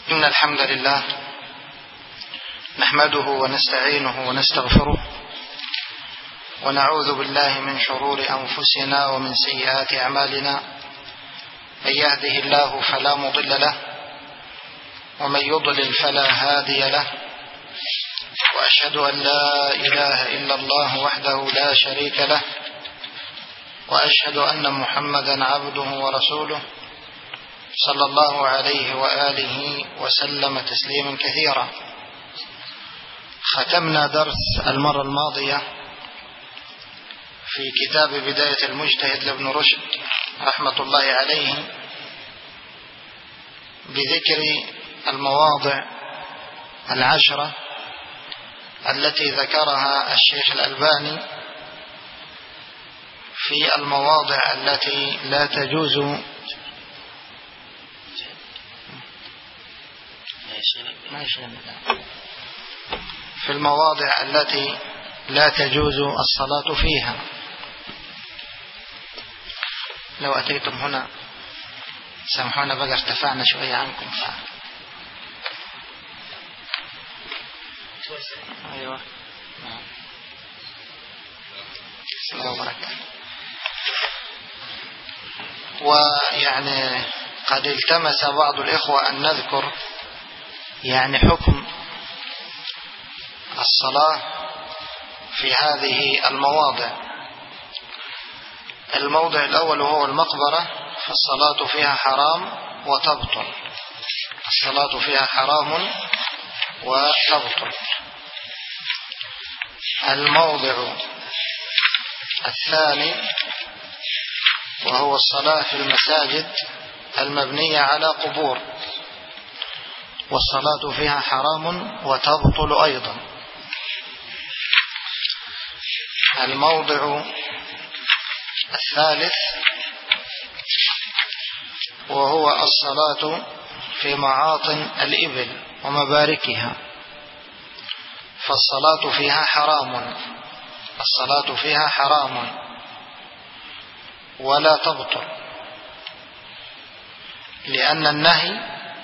إن الحمد لله نحمده ونستعينه ونستغفره ونعوذ بالله من شرور أنفسنا ومن سيئات أعمالنا. من يهده الله فلا مضل له ومن يضلل فلا هادي له، وأشهد أن لا إله إلا الله وحده لا شريك له، وأشهد أن محمدا عبده ورسوله صلى الله عليه وآله وسلم تسليما كثيرا. ختمنا درس المرة الماضية في كتاب بداية المجتهد لابن رشد رحمة الله عليه بذكر المواضع 10 التي ذكرها الشيخ الألباني في المواضع التي لا تجوز الصلاة فيها. لو أتيتم هنا سامحونا بقى، ارتفعنا شوية عنكم أيوة السلام عليكم. ويعني قد التمس بعض الإخوة أن نذكر يعني حكم الصلاة في هذه المواضع. الموضع الأول هو المقبرة، فالصلاة فيها حرام وتبطل. الصلاة فيها حرام وتبطل. الموضع الثاني وهو الصلاة في المساجد المبنية على قبور، والصلاة فيها حرام وتبطل أيضا. الموضع الثالث وهو الصلاة في معاطن الإبل ومباركها، فالصلاة فيها حرام. الصلاة فيها حرام ولا تبطل، لأن النهي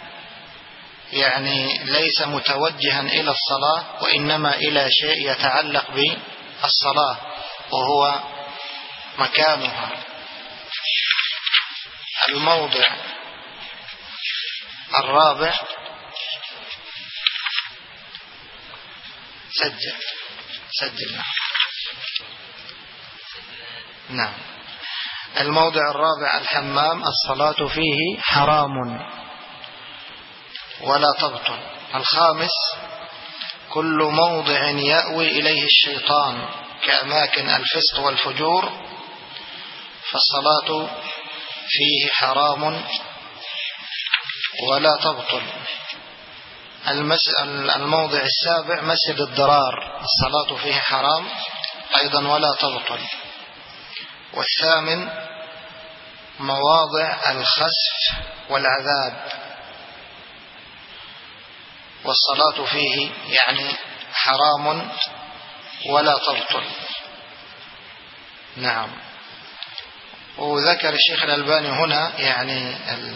يعني ليس متوجها إلى الصلاة، وإنما إلى شيء يتعلق بالصلاة وهو مكانها. الموضع الرابع سجل نعم. الموضع الرابع الحمام، الصلاة فيه حرام ولا تبطل. الخامس كل موضع يأوي إليه الشيطان كأماكن الفسق والفجور، فالصلاة فيه حرام ولا تبطل. الموضع السابع مسجد الضرار، الصلاة فيه حرام أيضا ولا تبطل. والثامن مواضع الخسف والعذاب، والصلاة فيه يعني حرام ولا تبطل. نعم. وذكر الشيخ الألباني هنا يعني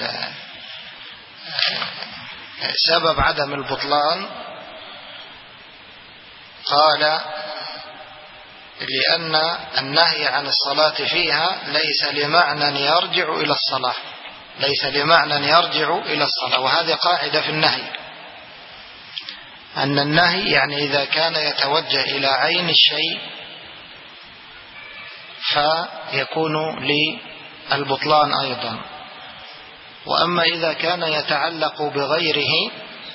سبب عدم البطلان، قال لأن النهي عن الصلاة فيها ليس لمعنى يرجع إلى الصلاة، ليس لمعنى يرجع إلى الصلاة. وهذه قاعدة في النهي، أن النهي يعني إذا كان يتوجه إلى عين الشيء فيكون للبطلان أيضا. وأما إذا كان يتعلق بغيره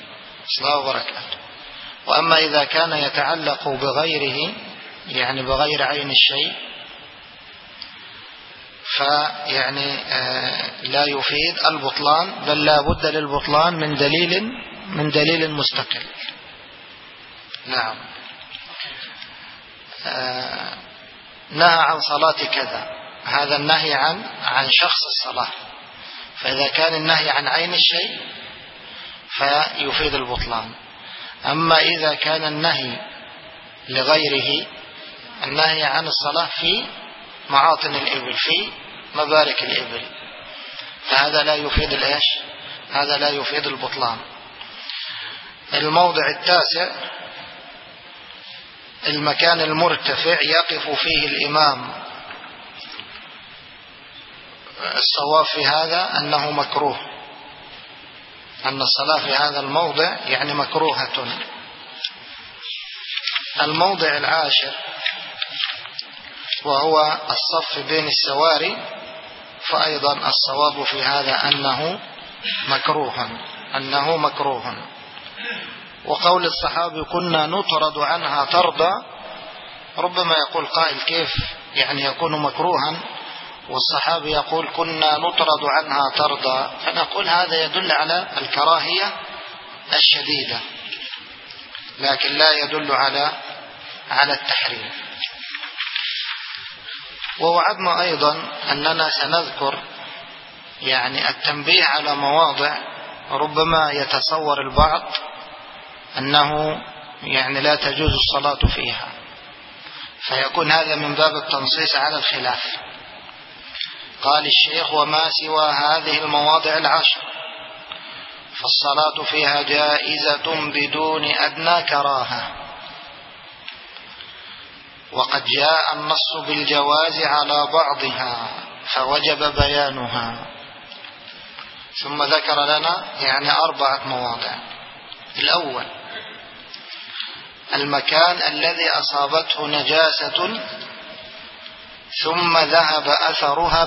وأما إذا كان يتعلق بغيره يعني بغير عين الشيء فيعني لا يفيد البطلان، بل لا بد للبطلان من دليل مستقل. نعم. نهى عن صلاة كذا، هذا النهي عن شخص الصلاة، فإذا كان النهي عن عين الشيء فيفيد البطلان. أما إذا كان النهي لغيره، النهي عن الصلاة في معاطن الإبل، في مبارك الإبل، فهذا لا يفيد هذا لا يفيد البطلان. الموضع التاسع المكان المرتفع يقف فيه الإمام. الصواب في هذا أنه مكروه، أن الصلاة في هذا الموضع يعني مكروهة. الموضع العاشر وهو الصف بين السواري، فأيضا الصواب في هذا أنه مكروه. وقول الصحابي كنا نطرد عنها طردا، ربما يقول قائل كيف يعني يكون مكروها والصحابي يقول كنا نطرد عنها طردا؟ فنقول هذا يدل على الكراهية الشديدة، لكن لا يدل على التحريم. ووعدنا أيضا أننا سنذكر يعني التنبيه على مواضع ربما يتصور البعض أنه يعني لا تجوز الصلاة فيها، فيكون هذا من باب التنصيص على الخلاف. قال الشيخ وما سوى هذه المواضع العشر فالصلاة فيها جائزة بدون أدنى كراهة، وقد جاء النص بالجواز على بعضها فوجب بيانها. ثم ذكر لنا يعني 4 مواضع. الأول المكان الذي أصابته نجاسة ثم ذهب أثرها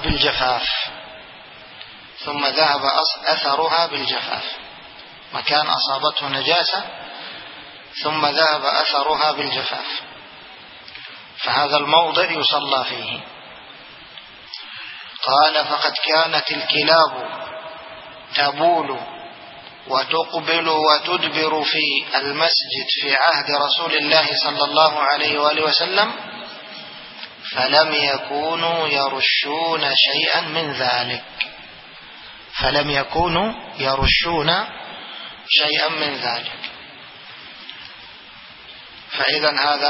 بالجفاف، مكان أصابته نجاسة ثم ذهب أثرها بالجفاف، فهذا الموضع يصلى فيه. قال فقد كانت الكلاب تبول وتقبل وتدبر في المسجد في عهد رسول الله صلى الله عليه وآله وسلم فلم يكونوا يرشون شيئا من ذلك. فإذا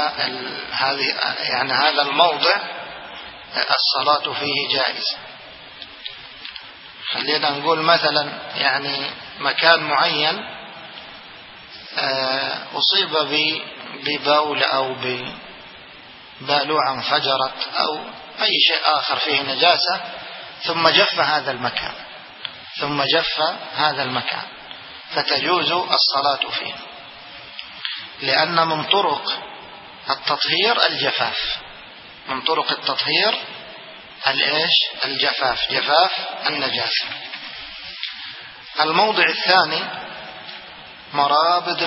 هذا الموضع الصلاة فيه جائزة. خلينا نقول مثلا يعني مكان معين أصيب ببول أو ببالوعة انفجرت أو أي شيء آخر فيه نجاسة ثم جف هذا المكان فتجوز الصلاة فيه، لأن من طرق التطهير الجفاف، الجفاف، جفاف النجاسة. الموضع الثاني مرابض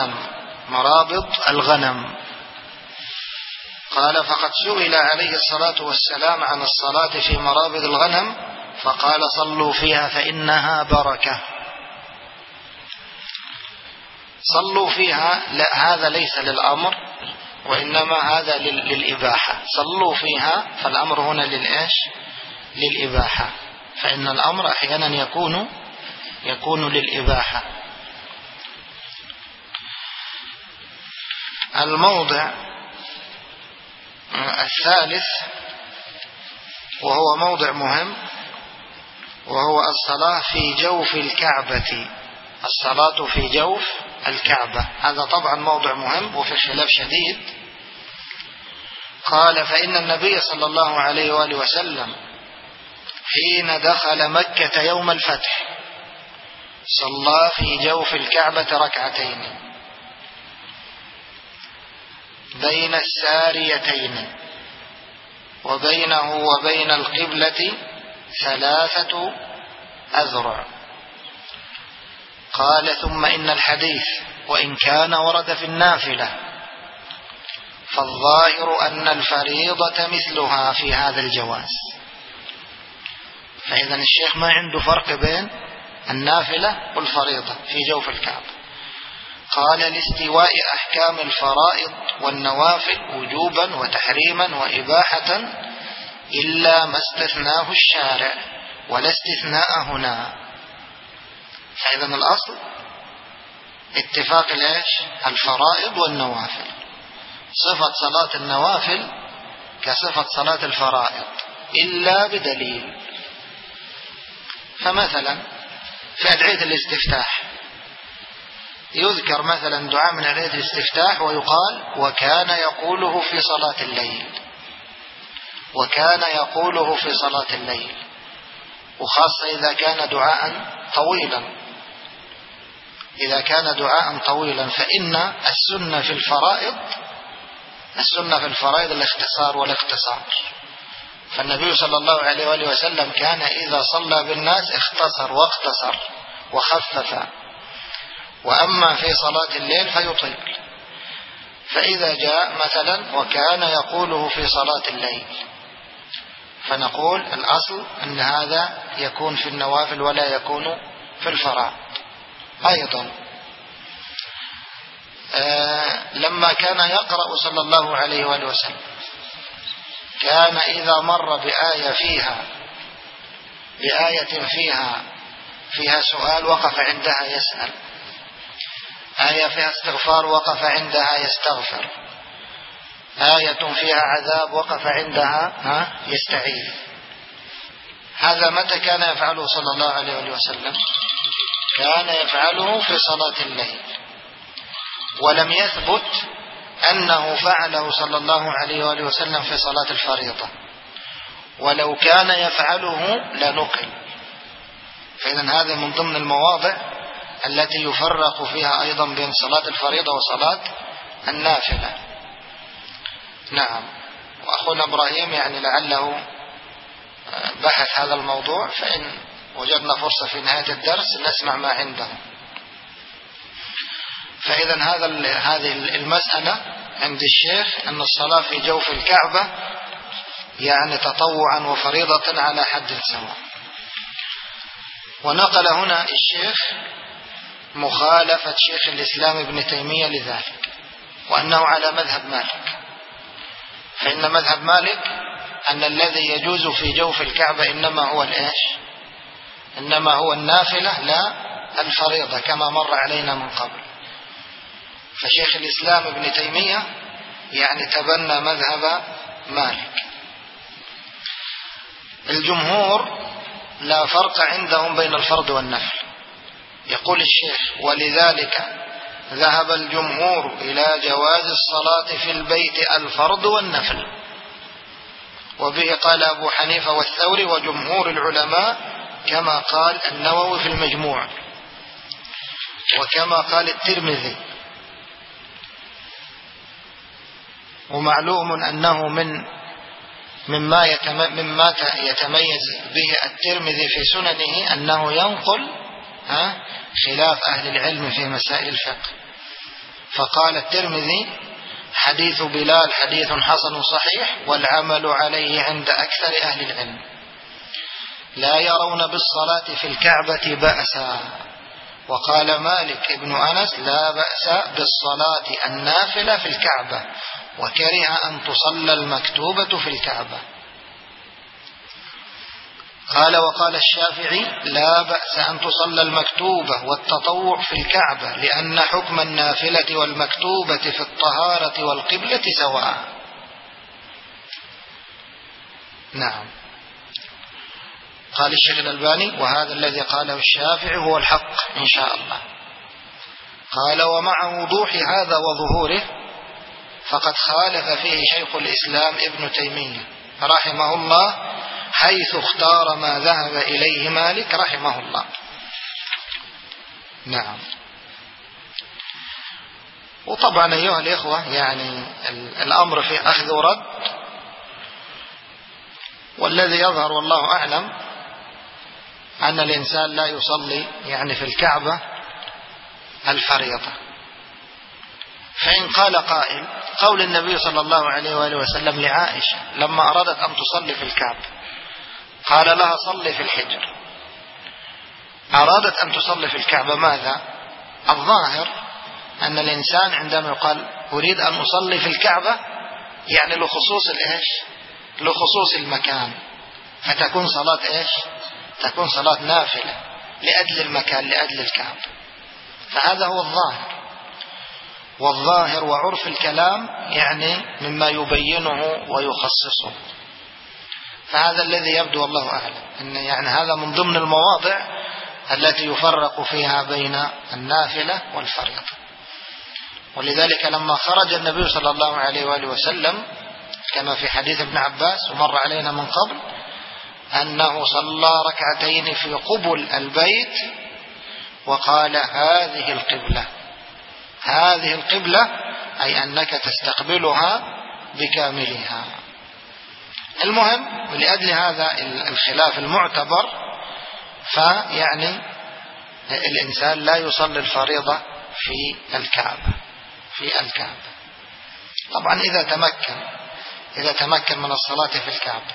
الغنم. قال فقد سئل عليه الصلاة والسلام عن الصلاة في مرابض الغنم فقال صلوا فيها فإنها بركة. صلوا فيها لا، هذا ليس للأمر وإنما هذا للإباحة. صلوا فيها فالأمر هنا للإباحة، فإن الأمر أحيانا يكون للإباحة. الموضع الثالث وهو موضع مهم وهو الصلاة في جوف الكعبة. هذا طبعا موضع مهم وفي خلاف شديد. قال فإن النبي صلى الله عليه وآله وسلم حين دخل مكة يوم الفتح صلى في جوف الكعبة ركعتين بين الساريتين وبينه وبين القبلة 3 أذرع. قال ثم إن الحديث وإن كان ورد في النافلة فالظاهر أن الفريضة مثلها في هذا الجواز. فإذا الشيخ ما عنده فرق بين النافلة والفريضة في جوف الكعبة. قال لاستواء أحكام الفرائض والنوافل وجوبا وتحريما وإباحة إلا ما استثناه الشارع ولا استثناء هنا. فإذا الأصل اتفاق الفرائض والنوافل، صفة صلاة النوافل كصفة صلاة الفرائض إلا بدليل. فمثلا في أدعية الاستفتاح يذكر مثلا دعاء من أدعية الاستفتاح ويقال وكان يقوله في صلاة الليل، وكان يقوله في صلاة الليل، وخاصة إذا كان دعاء طويلا، إذا كان دعاء طويلا، فإن السنة في الفرائض الاختصار والاختصار. فالنبي صلى الله عليه وآله وسلم كان إذا صلى بالناس اختصر واقتصر وخفف، وأما في صلاة الليل فيطيل. فإذا جاء مثلا وكان يقوله في صلاة الليل، فنقول الأصل أن هذا يكون في النوافل ولا يكون في الفرائض. أيضا لما كان يقرأ صلى الله عليه وآله وسلم كان إذا مر بآية فيها سؤال وقف عندها يسأل، آية فيها استغفار وقف عندها يستغفر، آية فيها عذاب وقف عندها يستعيذ. هذا متى كان يفعله صلى الله عليه وسلم؟ كان يفعله في صلاة الليل، ولم يثبت أنه فعله صلى الله عليه وسلم في صلاة الفريضة، ولو كان يفعله لنقل. فإذا هذا من ضمن المواضع التي يفرق فيها أيضا بين صلاة الفريضة وصلاة النافلة. نعم. وأخونا إبراهيم يعني لعله بحث هذا الموضوع، فإن وجدنا فرصة في نهاية الدرس نسمع ما عنده. فإذا هذه المسألة عند الشيخ أن الصلاة في جوف الكعبة يعني تطوعا وفريضة على حد سواء. ونقل هنا الشيخ مخالفة شيخ الإسلام ابن تيمية لذلك، وأنه على مذهب مالك. فإن مذهب مالك أن الذي يجوز في جوف الكعبة إنما هو النافلة لا الفريضة، كما مر علينا من قبل. فشيخ الإسلام ابن تيمية يعني تبنى مذهب مالك. الجمهور لا فرق عندهم بين الفرض والنفل. يقول الشيخ ولذلك ذهب الجمهور إلى جواز الصلاة في البيت الفرض والنفل، وبه قال أبو حنيفة والثوري وجمهور العلماء، كما قال النووي في المجموع، وكما قال الترمذي. ومعلوم أنه مما يتميز به الترمذي في سننه أنه ينقل خلاف أهل العلم في مسائل الفقه. فقال الترمذي حديث بلال حديث حسن صحيح والعمل عليه عند أكثر أهل العلم، لا يرون بالصلاة في الكعبة بأسا. وقال مالك ابن أنس لا بأس بالصلاة النافلة في الكعبة، وكره أن تصلى المكتوبة في الكعبة. قال وقال الشافعي لا بأس أن تصلى المكتوبة والتطوع في الكعبة، لأن حكم النافلة والمكتوبة في الطهارة والقبلة سواء. نعم. قال الشيخ الألباني وهذا الذي قاله الشافعي هو الحق إن شاء الله. قال ومع وضوح هذا وظهوره فقد خالف فيه شيخ الإسلام ابن تيمية رحمه الله، حيث اختار ما ذهب إليه مالك رحمه الله. نعم. وطبعا أيها الإخوة يعني الأمر في أخذ ورد، والذي يظهر والله أعلم أن الإنسان لا يصلي يعني في الكعبة الفريضة. فإن قال قائل قول النبي صلى الله عليه وآله وسلم لعائشة لما أرادت أن تصلي في الكعبة قال لها صلي في الحجر، أرادت أن تصلي في الكعبة ماذا؟ الظاهر أن الإنسان عندما يقال أريد أن أصلي في الكعبة يعني لخصوص المكان، فتكون صلاة تكون صلاة نافلة لأجل المكان لأجل الكعبة. فهذا هو الظاهر، والظاهر وعرف الكلام يعني مما يبينه ويخصصه. فهذا الذي يبدو والله أعلم أن يعني هذا من ضمن المواضع التي يفرق فيها بين النافلة والفريضة. ولذلك لما خرج النبي صلى الله عليه وآله وسلم كما في حديث ابن عباس ومر علينا من قبل أنه صلى ركعتين في قبل البيت وقال هذه القبلة، هذه القبلة، أي أنك تستقبلها بكاملها. المهم لأجل هذا الخلاف المعتبر فيعني الإنسان لا يصلي الفريضة في الكعبة، في الكعبة. طبعا إذا تمكن من الصلاة في الكعبة.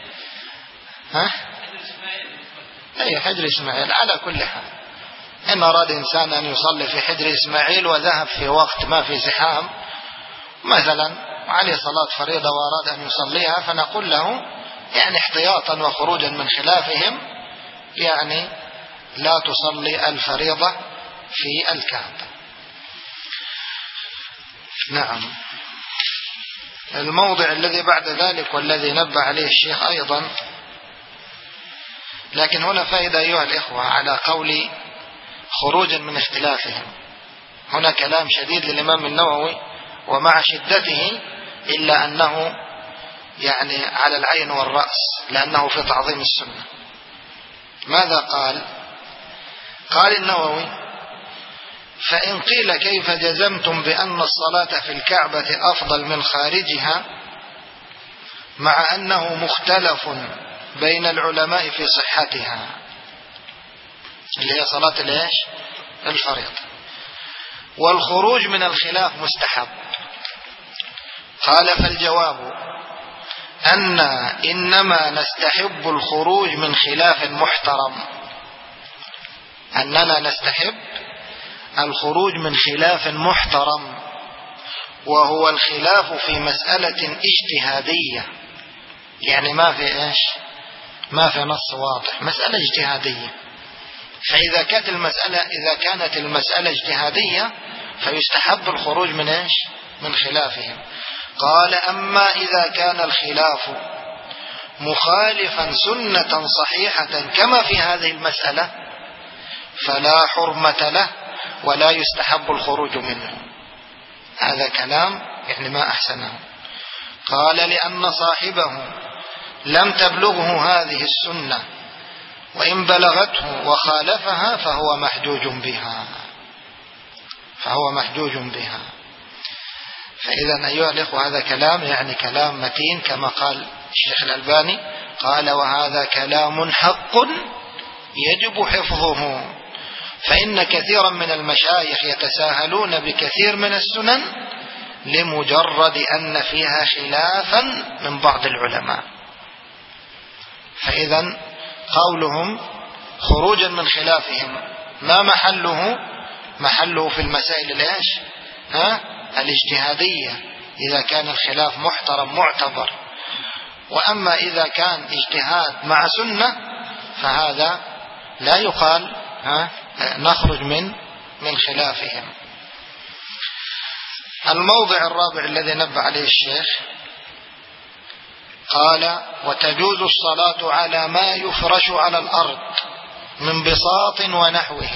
أي حجر إسماعيل على كل حال. إن أراد إنسان أن يصلي في حجر إسماعيل وذهب في وقت ما في زحام مثلا عليه صلاة فريضة وأراد أن يصليها فنقول له يعني احتياطا وخروجا من خلافهم يعني لا تصلي الفريضة في الكعبة. نعم. الموضع الذي بعد ذلك والذي نبه عليه الشيخ أيضا، لكن هنا فائدة أيها الإخوة على قول خروجا من اختلافهم. هنا كلام شديد للإمام النووي ومع شدته إلا أنه يعني على العين والرأس لأنه في تعظيم السنة. ماذا قال؟ قال النووي: فإن قيل كيف جزمتم بأن الصلاة في الكعبة أفضل من خارجها مع أنه مختلف بين العلماء في صحتها، اللي هي صلاة الإيش؟ الفريضة، والخروج من الخلاف مستحب. قال: فالجواب أن إنما نستحب الخروج من خلاف محترم، أننا نستحب الخروج من خلاف محترم، وهو الخلاف في مسألة اجتهادية، يعني ما في إيش؟ ما في نص واضح، مسألة اجتهادية. فإذا كانت المسألة اجتهادية فيستحب الخروج من إيش؟ من خلافهم. قال: أما إذا كان الخلاف مخالفا سنة صحيحة كما في هذه المسألة فلا حرمة له ولا يستحب الخروج منه. هذا كلام يعني ما أحسنه. قال: لأن صاحبه لم تبلغه هذه السنة، وإن بلغته وخالفها فهو محجوج بها. فإذا أيها الإخوة هذا كلام يعني كلام متين كما قال الشيخ الألباني، قال: وهذا كلام حق يجب حفظه، فإن كثيرا من المشايخ يتساهلون بكثير من السنن لمجرد أن فيها خلافا من بعض العلماء. فإذا قولهم خروجا من خلافهم ما محله في المسائل الإيش؟ الاجتهادية، إذا كان الخلاف محترم معتبر. وأما إذا كان اجتهاد مع سنة فهذا لا يقال نخرج من خلافهم. الموضع الرابع الذي نبه عليه الشيخ قال: وتجوز الصلاة على ما يفرش على الأرض من بساط ونحوه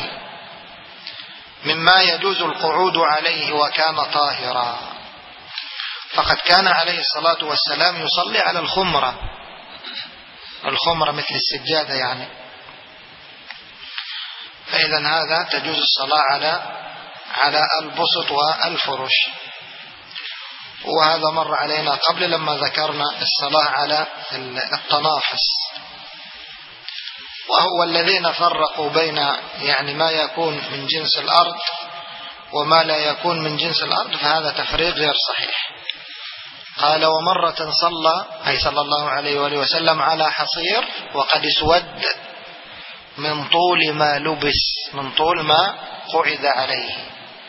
مما يجوز القعود عليه وكان طاهرا. فقد كان عليه الصلاة والسلام يصلي على الخمرة مثل السجادة يعني. فإذا هذا تجوز الصلاة على البسط والفرش. وهذا مر علينا قبل لما ذكرنا الصلاة على التنافس. وهو الذين فرقوا بين يعني ما يكون من جنس الأرض وما لا يكون من جنس الأرض، فهذا تفريق غير صحيح. قال: ومرة صلى الله عليه وآله وسلم على حصير وقد اسود من طول ما لبس، من طول ما قعد عليه.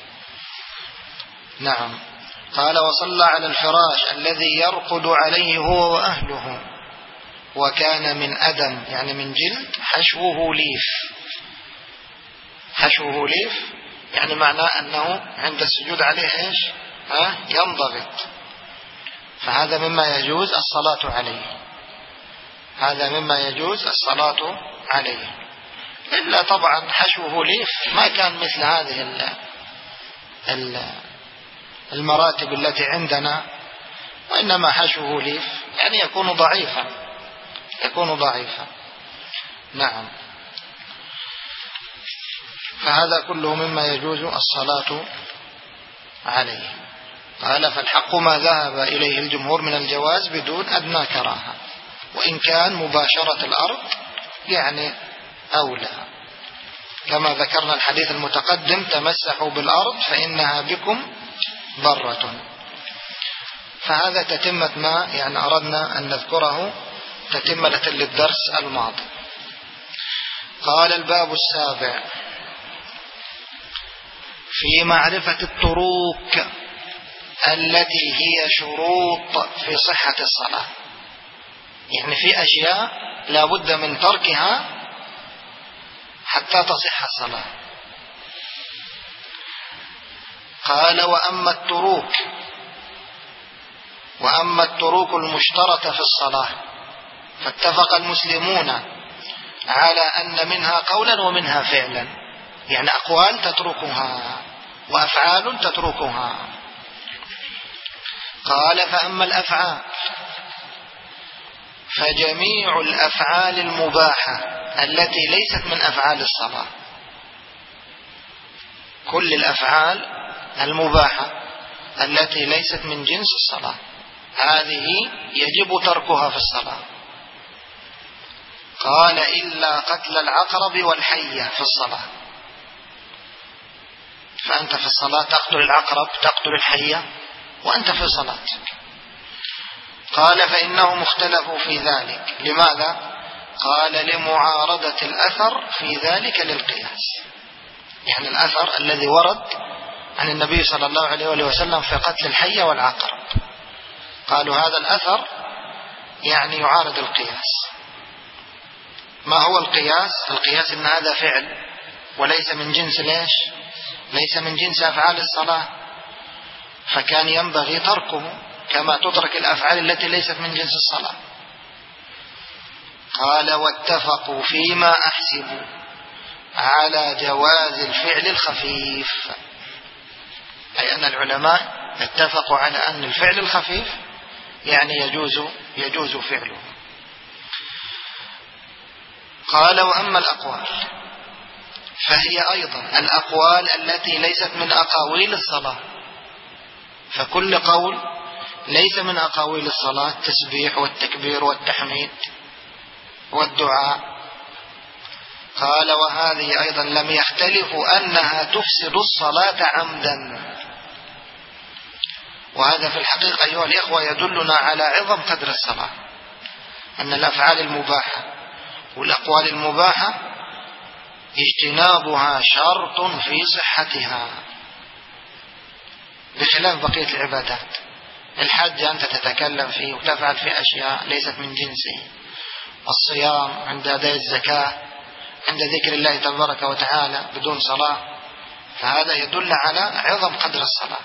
نعم. قال: وصلى على الفراش الذي يرقد عليه هو وأهله، وكان من أدم يعني من جلد، حشوه ليف يعني معناه أنه عند السجود عليه إيش؟ ينضغط. فهذا مما يجوز الصلاة عليه، إلا طبعا حشوه ليف ما كان مثل هذه المراتب التي عندنا، وإنما حشوه ليف يعني يكون ضعيفا. نعم. فهذا كله مما يجوز الصلاة عليه. قال فالحق ما ذهب إليه الجمهور من الجواز بدون أدنى كراهة، وإن كان مباشرة الأرض يعني أولى، كما ذكرنا الحديث المتقدم تمسحوا بالأرض فإنها بكم ضرة. فهذا تتمة ما يعني أردنا أن نذكره تتمة للدرس الماضي. قال الباب السابع في معرفة الطرق التي هي شروط في صحة الصلاة، يعني في أشياء لا بد من تركها حتى تصح الصلاة. قال وأما الطرق المشترطة في الصلاة فاتفق المسلمون على أن منها قولا ومنها فعلا، يعني أقوال تتركها وأفعال تتركها. قال فأما الأفعال فجميع الأفعال المباحة التي ليست من أفعال الصلاة، كل الأفعال المباحة التي ليست من جنس الصلاة هذه يجب تركها في الصلاة. قال إلا قتل العقرب والحية في الصلاة، فأنت في الصلاة تقتل العقرب تقتل الحية وأنت في صلاتك. قال فإنهم اختلفوا في ذلك، لماذا؟ قال لمعارضة الأثر في ذلك للقياس، يعني الأثر الذي ورد عن النبي صلى الله عليه وسلم في قتل الحية والعقرب، قالوا هذا الأثر يعني يعارض القياس. ما هو القياس؟ القياس إن هذا فعل وليس من جنس ليش؟ ليس من جنس أفعال الصلاة، فكان ينبغي تركه كما تترك الأفعال التي ليست من جنس الصلاة. قال واتفقوا فيما أحسب على جواز الفعل الخفيف، أي أن العلماء اتفقوا على أن الفعل الخفيف يعني يجوز فعله. قال وأما الأقوال فهي أيضا الأقوال التي ليست من أقاويل الصلاة، فكل قول ليس من أقاويل الصلاة التسبيح والتكبير والتحميد والدعاء. قال وهذه أيضا لم يختلفوا أنها تفسد الصلاة عمدا. وهذا في الحقيقة أيها الإخوة يدلنا على عظم قدر الصلاة، أن الأفعال المباحة والأقوال المباحة اجتنابها شرط في صحتها، بخلاف بقية العبادات. الحج أنت تتكلم فيه وتفعل في أشياء ليست من جنسه، الصيام عند أداء الزكاة عند ذكر الله تبارك وتعالى بدون صلاة، فهذا يدل على عظم قدر الصلاة.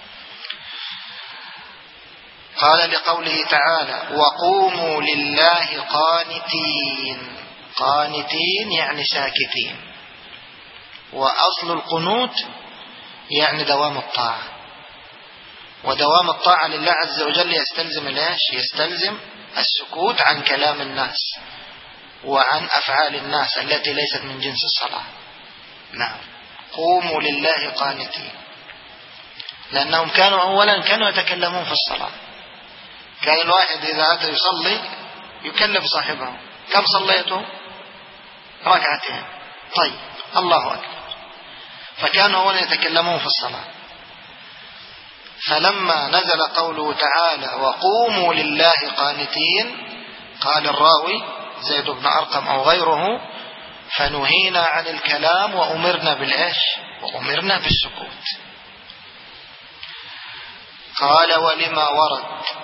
قال لقوله تعالى وقوموا لله قانتين، قانتين يعني ساكتين، وأصل القنوت يعني دوام الطاعة، ودوام الطاعة لله عز وجل يستلزم الايش؟ يستلزم السكوت عن كلام الناس وعن أفعال الناس التي ليست من جنس الصلاة. نعم قوموا لله قانتين، لأنهم كانوا أولا يتكلمون في الصلاة. كان الواحد إذا أتى يصلي يكلم صاحبه كم صليته؟ ركعتين، طيب الله أكبر، فكانوا أولا يتكلمون في الصلاة. فلما نزل قوله تعالى وقوموا لله قانتين قال الراوي زيد بن أرقم أو غيره فنهينا عن الكلام وأمرنا بالإيش؟ وأمرنا بالسكوت. قال ولما ورد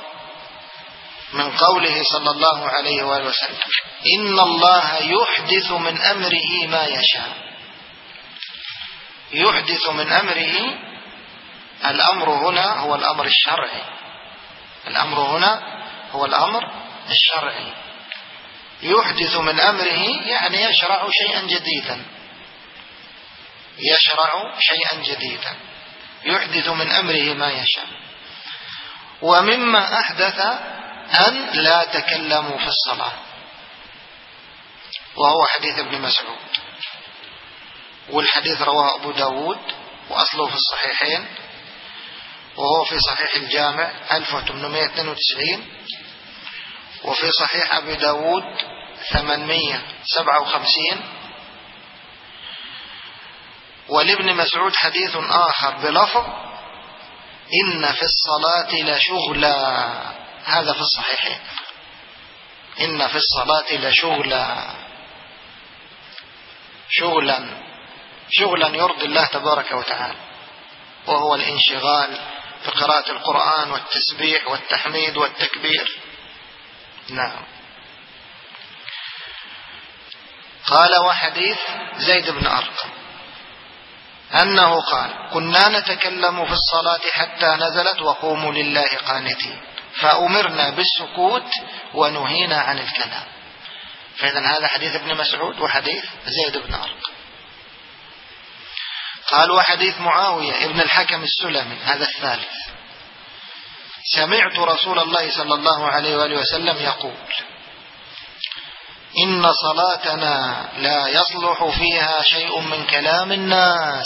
من قوله صلى الله عليه وآله وسلم إن الله يحدث من أمره ما يشاء. يحدث من أمره، الأمر هنا هو الأمر الشرعي، الأمر هنا هو الأمر الشرعي. يحدث من أمره يعني يشرع شيئا جديدا، يشرع شيئا جديدا، يحدث من أمره ما يشاء. ومما أحدث أن لا تكلموا في الصلاة، وهو حديث ابن مسعود، والحديث رواه أبو داود وأصله في الصحيحين، وهو في صحيح الجامع 1892، وفي صحيح أبي داود 857. ولابن مسعود حديث آخر بلفظ إن في الصلاة لشغلا، هذا في الصحيحين، إن في الصلاة لشغلا، شغلا يرضي الله تبارك وتعالى، وهو الانشغال في قراءة القرآن والتسبيح والتحميد والتكبير. نعم. قال وحديث زيد بن أرقم أنه قال كنا نتكلم في الصلاة حتى نزلت وقوموا لله قانتين، فأمرنا بالسكوت ونهينا عن الكلام. فإذا هذا حديث ابن مسعود وحديث زيد بن أرقم. قال وحديث معاوية ابن الحكم السلمي، هذا الثالث، سمعت رسول الله صلى الله عليه وآله وسلم يقول إن صلاتنا لا يصلح فيها شيء من كلام الناس،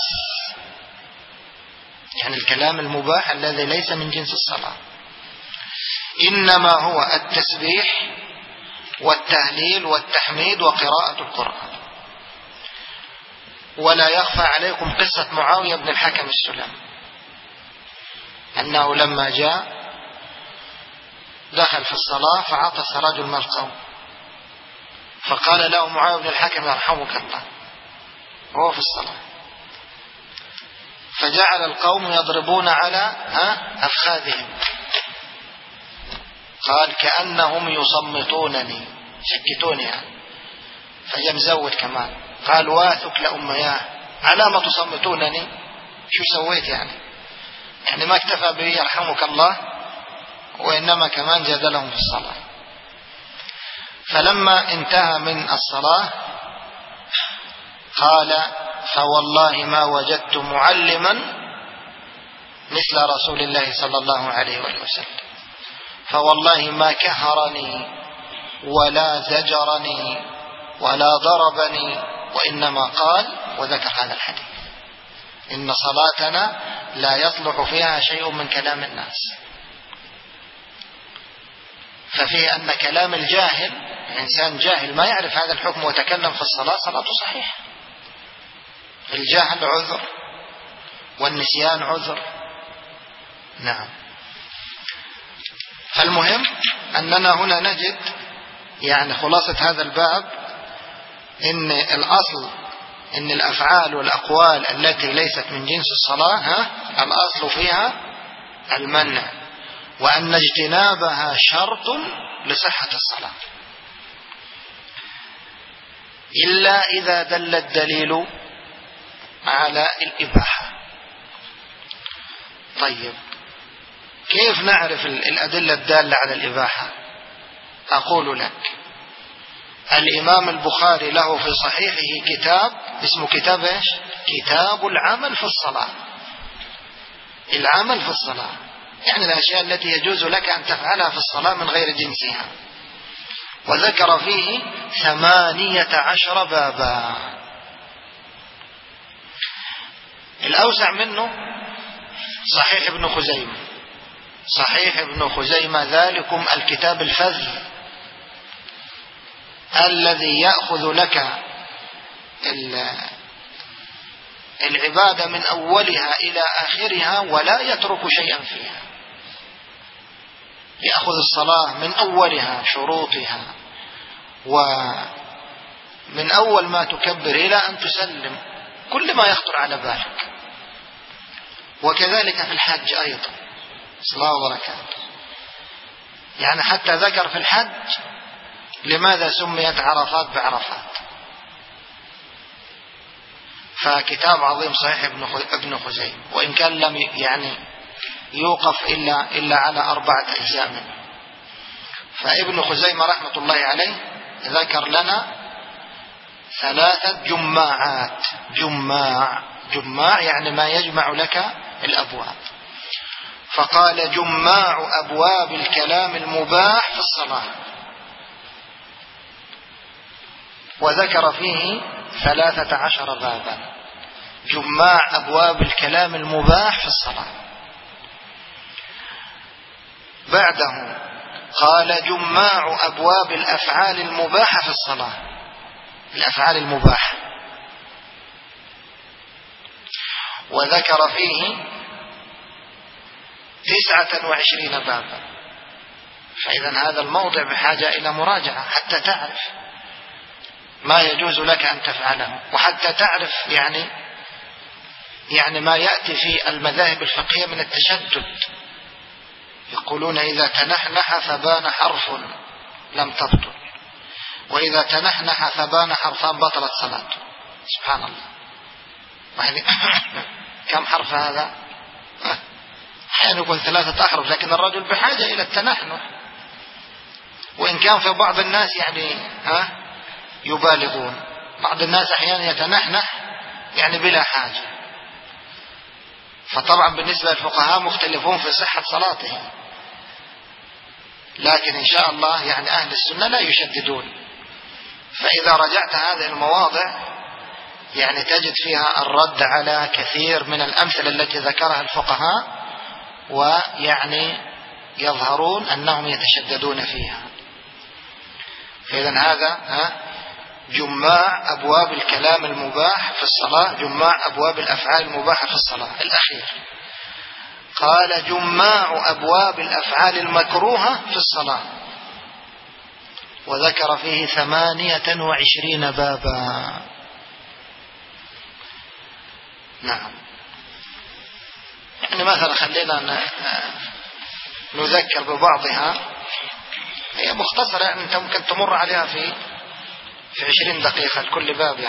يعني الكلام المباح الذي ليس من جنس الصلاة، إنما هو التسبيح والتهليل والتحميد وقراءة القرآن. ولا يخفى عليكم قصة معاوية بن الحكم السلمي، أنه لما جاء دخل في الصلاة فعطس رجل من القوم، فقال له معاوية بن الحكم يرحمك الله وهو في الصلاة، فجعل القوم يضربون على أفخاذهم، قال كأنهم يصمتونني، شكتوني يعني. فجاء مزود كمان قال واثك لأمياه على ما تصمتونني، شو سويت يعني ما اكتفى به يرحمك الله وإنما كمان جادلهم في الصلاة. فلما انتهى من الصلاة قال فوالله ما وجدت معلما مثل رسول الله صلى الله عليه وآله وسلم، فوالله ما كهرني ولا زجرني ولا ضربني، وإنما قال وذكر هذا الحديث إن صلاتنا لا يصلح فيها شيء من كلام الناس. ففيه أن كلام الجاهل، الإنسان جاهل ما يعرف هذا الحكم وتكلم في الصلاة صلاته صحيحة. الجاهل عذر والنسيان عذر. نعم. فالمهم أننا هنا نجد يعني خلاصة هذا الباب إن الأصل إن الأفعال والأقوال التي ليست من جنس الصلاة الأصل فيها المنع، وأن اجتنابها شرط لصحة الصلاة، إلا إذا دل الدليل على الإباحة. طيب كيف نعرف الأدلة الدالة على الإباحة؟ أقول لك الإمام البخاري له في صحيحه كتاب اسمه كتاب إيش؟ كتاب العمل في الصلاة. العمل في الصلاة يعني الأشياء التي يجوز لك أن تفعلها في الصلاة من غير جنسها، وذكر فيه 18 بابا. الأوسع منه صحيح ابن خزيمة، صحيح ابن خزيمة ذلكم الكتاب الفذ الذي يأخذ لك العبادة من أولها إلى آخرها ولا يترك شيئا فيها، يأخذ الصلاة من أولها شروطها ومن أول ما تكبر إلى أن تسلم كل ما يخطر على بالك. وكذلك في الحج أيضا صلاة وبركاته، يعني حتى ذكر في الحج لماذا سميت عرفات بعرفات. فكتاب عظيم صحيح ابن خزيمة، وإن كان لم يعني يوقف إلا على 4 أجزاء منه. فابن خزيمة رحمة الله عليه ذكر لنا 3 جماعات. جماع يعني ما يجمع لك الأبواب. فقال جماع أبواب الكلام المباح في الصلاة، وذكر فيه 13 بابا. جماع أبواب الكلام المباح في الصلاة. بعده قال جماع أبواب الأفعال المباحة في الصلاة، الأفعال المباحة، وذكر فيه 29 بابا. فإذا هذا الموضع بحاجة إلى مراجعة حتى تعرف ما يجوز لك أن تفعله، وحتى تعرف يعني ما يأتي في المذاهب الفقهية من التشدد. يقولون إذا تنحنح فبان حرف لم تبطل، وإذا تنحنح فبان حرفان بطلت صلاته. سبحان الله. كم حرف هذا؟ أحيانا يقول 3 أحرف، لكن الرجل بحاجة إلى التنحنح، وإن كان في بعض الناس يبالغون. بعض الناس أحيانا يتنحنح بلا حاجة. فطبعا بالنسبة للفقهاء مختلفون في صحة صلاتهم، لكن إن شاء الله أهل السنة لا يشددون. فإذا رجعت هذه المواضع تجد فيها الرد على كثير من الأمثلة التي ذكرها الفقهاء، يظهرون أنهم يتشددون فيها. فإذا هذا جماع أبواب الكلام المباح في الصلاة، جماع أبواب الأفعال المباحة في الصلاة. الأخير قال جماع أبواب الأفعال المكروهة في الصلاة، وذكر فيه 28 بابا. نعم. مثلا خلينا نذكر ببعضها، هي مختصرة أنت ممكن تمر عليها في 20 دقيقة لكل باب.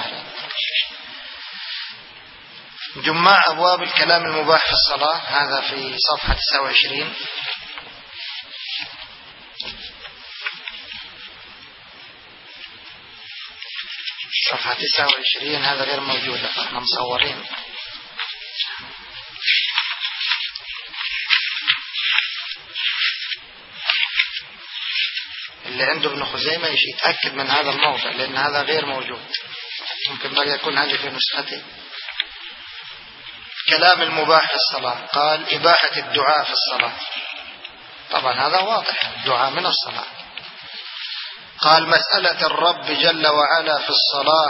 جماع أبواب الكلام المباح في الصلاة، هذا في صفحة 29. صفحة 29 هذا غير موجود، احنا مصورين. اللي عنده ابن خزيمة يتأكد من هذا الموضع، لأن هذا غير موجود. ممكن بقى يكون هذا في نسختي. كلام المباح في الصلاة، قال إباحة الدعاء في الصلاة. طبعا هذا واضح، الدعاء من الصلاة. قال مسألة الرب جل وعلا في الصلاة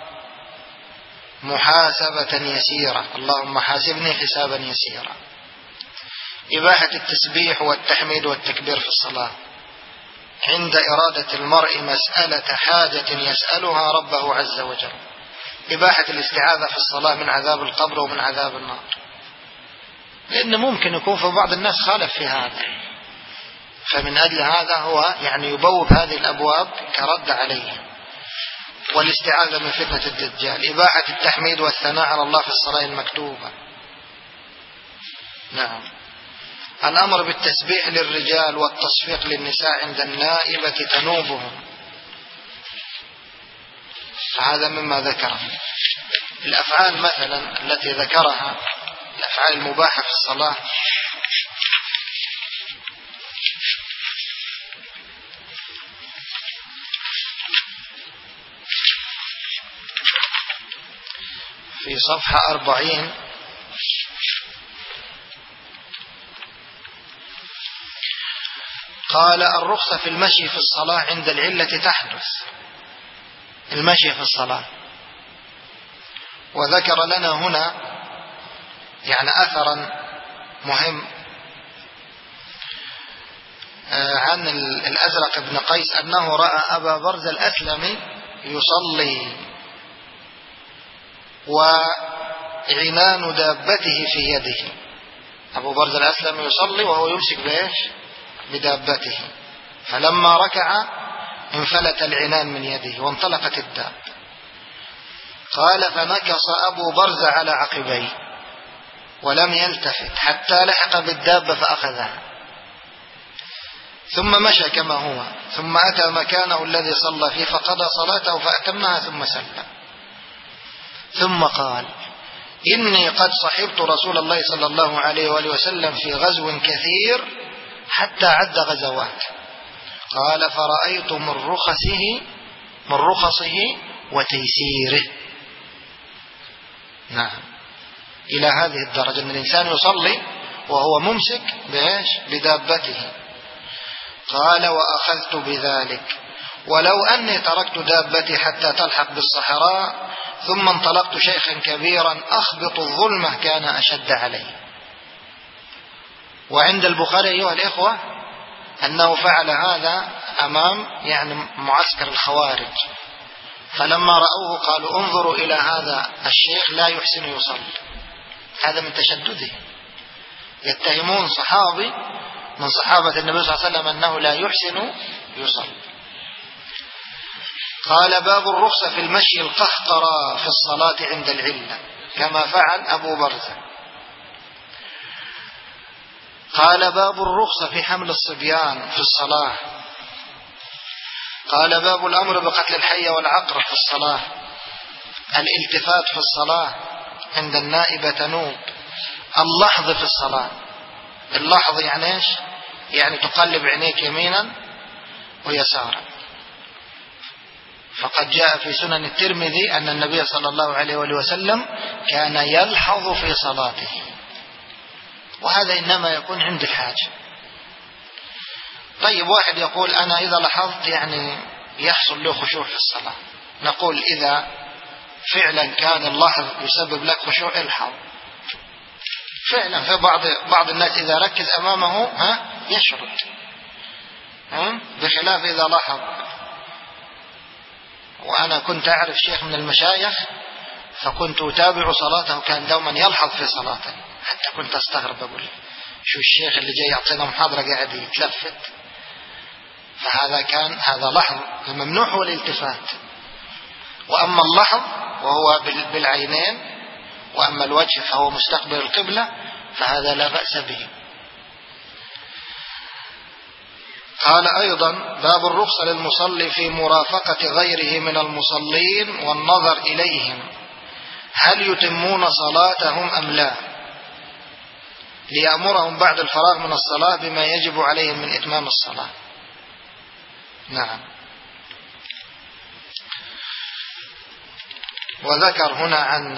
محاسبة يسيرة، اللهم حاسبني حسابا يسيرا. إباحة التسبيح والتحميد والتكبير في الصلاة عند إرادة المرء مسألة حاجة يسألها ربه عز وجل. إباحة الاستعاذة في الصلاة من عذاب القبر ومن عذاب النار، لأن ممكن يكون في بعض الناس خالف في هذا، فمن أجل هذا هو يبوب هذه الأبواب كرد عليه. والاستعاذة من فتنة الدجال. إباحة التحميد والثناء على الله في الصلاة المكتوبة. نعم. الأمر بالتسبيح للرجال والتصفيق للنساء عند النائبة تنوبهم، هذا مما ذكره. الأفعال مثلا التي ذكرها، الأفعال المباحة في الصلاة، في صفحة 40 قال الرخصة في المشي في الصلاة عند العلة تحدث، المشي في الصلاة. وذكر لنا هنا أثرا مهم عن الأزرق بن قيس أنه رأى أبا برزة الأسلمي يصلي وعنان دابته في يده. أبو برزة الأسلمي يصلي وهو يمسك بإيش؟ بدابته. فلما ركع انفلت العنان من يده وانطلقت الداب. قال فنكص أبو برزة على عقبيه ولم يلتفت حتى لحق بالدابة فأخذها، ثم مشى كما هو، ثم أتى مكانه الذي صلى فيه فقضى صلاته فأتمها ثم سلم. ثم قال: إني قد صحبت رسول الله صلى الله عليه وآله وسلم في غزو كثير حتى عد غزوات. قال: فرأيت من رخصه وتيسيره. نعم، إلى هذه الدرجة أن الإنسان يصلي وهو ممسك بدابته. قال: وأخذت بذلك، ولو أني تركت دابتي حتى تلحق بالصحراء ثم انطلقت شيخا كبيرا أخبط الظلمة كان أشد عليه. وعند البخاري أيها الإخوة أنه فعل هذا أمام معسكر الخوارج، فلما رأوه قالوا: انظروا إلى هذا الشيخ لا يحسن يصلي. هذا من تشدده، يتهمون صحابي من صحابة النبي صلى الله عليه وسلم أنه لا يحسن يصلي. قال: باب الرخصة في المشي القهقرى في الصلاة عند العلة كما فعل أبو برزة. قال: باب الرخصة في حمل الصبيان في الصلاة. قال: باب الأمر بقتل الحية والعقرب في الصلاة. الالتفات في الصلاة عند النائبة تنوب. اللحظ في الصلاة. اللحظ يعني ايش؟ يعني تقلب عينيك يمينا ويسارا. فقد جاء في سنن الترمذي أن النبي صلى الله عليه وسلم كان يلحظ في صلاته، وهذا إنما يكون عند الحاجة. طيب، واحد يقول: أنا إذا لحظت يحصل له خشوع في الصلاة. نقول: إذا فعلا كان اللحظ يسبب لك خشوع الحظ. فعلا في بعض الناس إذا ركز أمامه يشرد، بخلاف إذا لاحظ. وأنا كنت أعرف شيخ من المشايخ فكنت أتابع صلاته، كان دوما يلحظ في صلاته، حتى كنت أستغرب أقول: شو الشيخ اللي جاي يعطينا محاضرة قاعد يتلفت؟ هذا لحظ. الممنوع هو الالتفات. وأما اللحظ وهو بالعينين، وأما الوجه فهو مستقبل القبلة، فهذا لا بأس به. قال أيضا: باب الرخصة للمصلي في مرافقة غيره من المصلين والنظر إليهم، هل يتمون صلاتهم أم لا، ليأمرهم بعد الفراغ من الصلاة بما يجب عليهم من إتمام الصلاة. نعم. وذكر هنا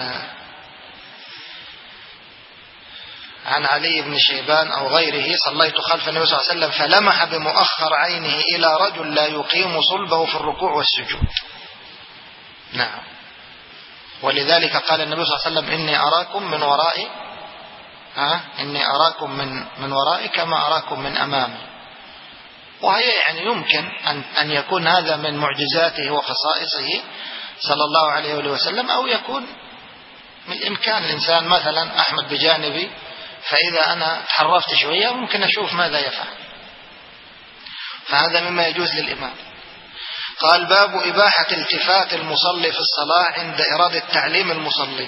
عن علي بن شيبان أو غيره: صليت خلف النبي صلى الله عليه وسلم فلمح بمؤخر عينه إلى رجل لا يقيم صلبه في الركوع والسجود. نعم. ولذلك قال النبي صلى الله عليه وسلم: إني أراكم من ورائي إني أراكم من ورائي كما أراكم من أمامي. وهي يمكن أن يكون هذا من معجزاته وخصائصه صلى الله عليه وسلم، أو يكون من إمكان الإنسان مثلا أحمد بجانبي، فإذا أنا تحرفت شوية ممكن أشوف ماذا يفعل، فهذا مما يجوز للإمام. قال: باب إباحة التفات المصلي في الصلاة عند إرادة تعليم المصلي.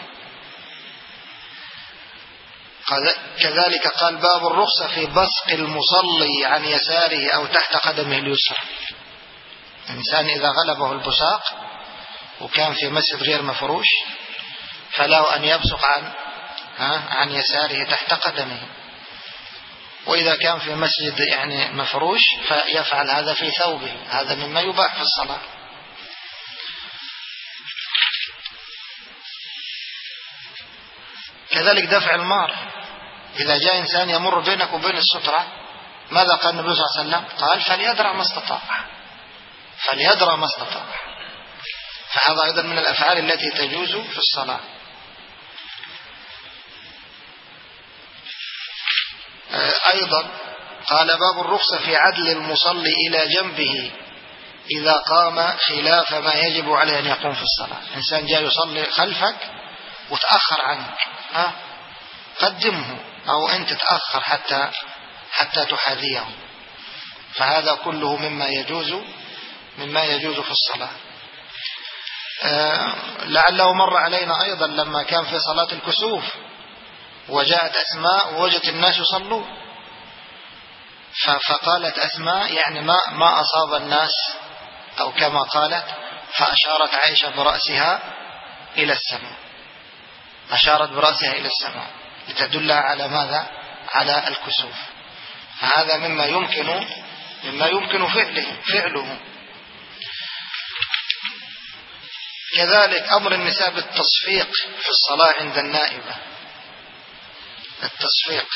كذلك قال: باب الرخصة في بصق المصلي عن يساره أو تحت قدمه اليسرى. الإنسان إذا غلبه البصاق وكان في مسجد غير مفروش فله أن يبصق عن يساره تحت قدمه، وإذا كان في مسجد مفروش فيفعل هذا في ثوبه. هذا مما يباح في الصلاة. كذلك دفع المار. إذا جاء إنسان يمر بينك وبين السترة، ماذا قال النبي صلى الله عليه وسلم؟ قال: فليدرع ما استطاع. فليدرع ما استطاع. فهذا أيضا من الأفعال التي تجوز في الصلاة. أيضا قال: باب الرخصة في عدل المصلي إلى جنبه إذا قام خلاف ما يجب عليه أن يقوم في الصلاة. إنسان جاء يصلي خلفك وتأخر عنك، قدمه، أو أنت تأخر حتى تحاذيه. فهذا كله مما يجوز في الصلاة. لعله مر علينا أيضا لما كان في صلاة الكسوف وجاءت أسماء ووجدت الناس يصلون، فقالت أسماء يعني ما أصاب الناس، أو كما قالت فأشارت عائشة برأسها إلى السماء، أشارت برأسها إلى السماء لتدلها على ماذا؟ على الكسوف. فهذا مما يمكن فعله. كذلك أمر النساء بالتصفيق في الصلاة عند النائبة، التصفيق.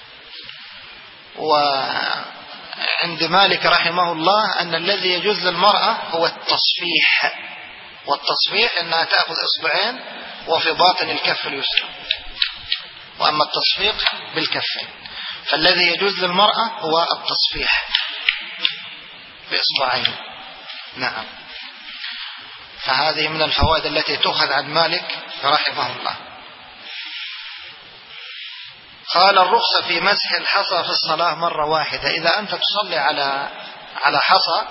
وعند مالك رحمه الله أن الذي يجوز للمرأة هو التصفيح، والتصفيح أنها تأخذ إصبعين وفي باطن الكف اليسرى، وأما التصفيق بالكفين، فالذي يجوز للمرأة هو التصفيح بإصبعين. نعم. فهذه من الفوائد التي تؤخذ عن مالك رحمه الله. قال الرخصة في مسح الحصى في الصلاة مرة واحدة. إذا أنت تصلي على حصى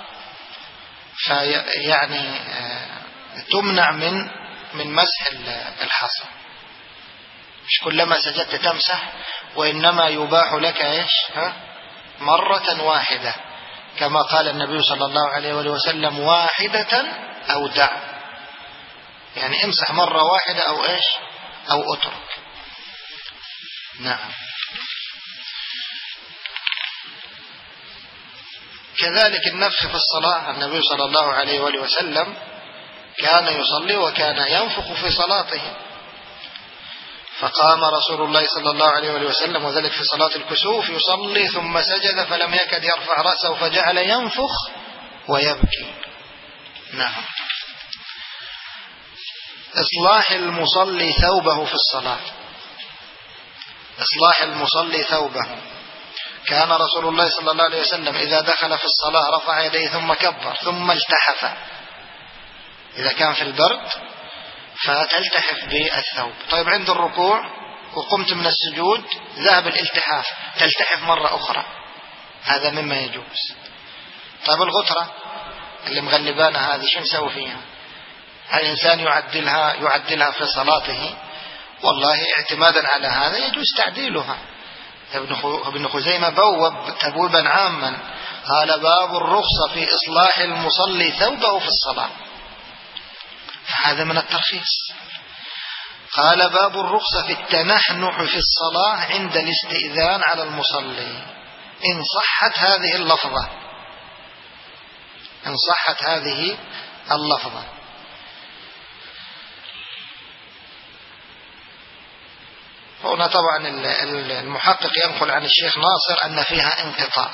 فيعني تمنع من مسح الحصى، مش كلما سجدت تمسح، وإنما يباح لك إيش؟ مرة واحدة، كما قال النبي صلى الله عليه وسلم واحدة أو دع، يعني امسح مرة واحدة أو إيش؟ أو اترك. نعم. كذلك النفخ في الصلاة، النبي صلى الله عليه وسلم كان يصلي وكان ينفخ في صلاته، فقام رسول الله صلى الله عليه وسلم وذلك في صلاة الكسوف يصلي ثم سجد فلم يكد يرفع رأسه فجعل ينفخ ويبكي. نعم. إصلاح المصلي ثوبه في الصلاة، إصلاح المصلي ثوبه. كان رسول الله صلى الله عليه وسلم إذا دخل في الصلاة رفع يديه ثم كبر ثم التحف، إذا كان في البرد فتلتحف بالثوب. طيب عند الركوع وقمت من السجود ذهب الالتحاف، تلتحف مرة أخرى، هذا مما يجوز. طيب الغترة اللي مغلبانها هذه شو نسوي فيها؟ الإنسان يعدلها في صلاته، والله اعتمادا على هذا يجوز تعديلها. ابن خزيمة بوب تبويبا عاما قال باب الرخصة في إصلاح المصلي ثوبه في الصلاة، هذا من الترخيص. قال باب الرخصة في التنحنح في الصلاة عند الاستئذان على المصلي، إن صحت هذه اللفظة، إن صحت هذه اللفظة. هنا طبعا المحقق ينقل عن الشيخ ناصر أن فيها انقطاع.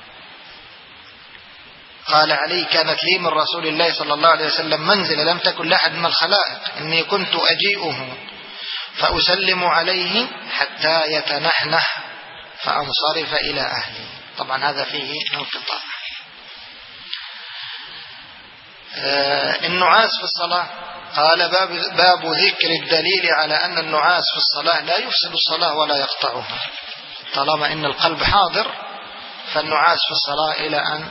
قال علي كانت لي من رسول الله صلى الله عليه وسلم منزلة لم تكن لأحد من الخلائق، إني كنت أجيئه فأسلم عليه حتى يتنحنح فأنصرف إلى أهلي. طبعا هذا فيه انقطاع. النعاس في الصلاة، قال باب ذكر الدليل على أن النعاس في الصلاة لا يفسد الصلاة ولا يقطعها، طالما إن القلب حاضر فالنعاس في الصلاة إلى أن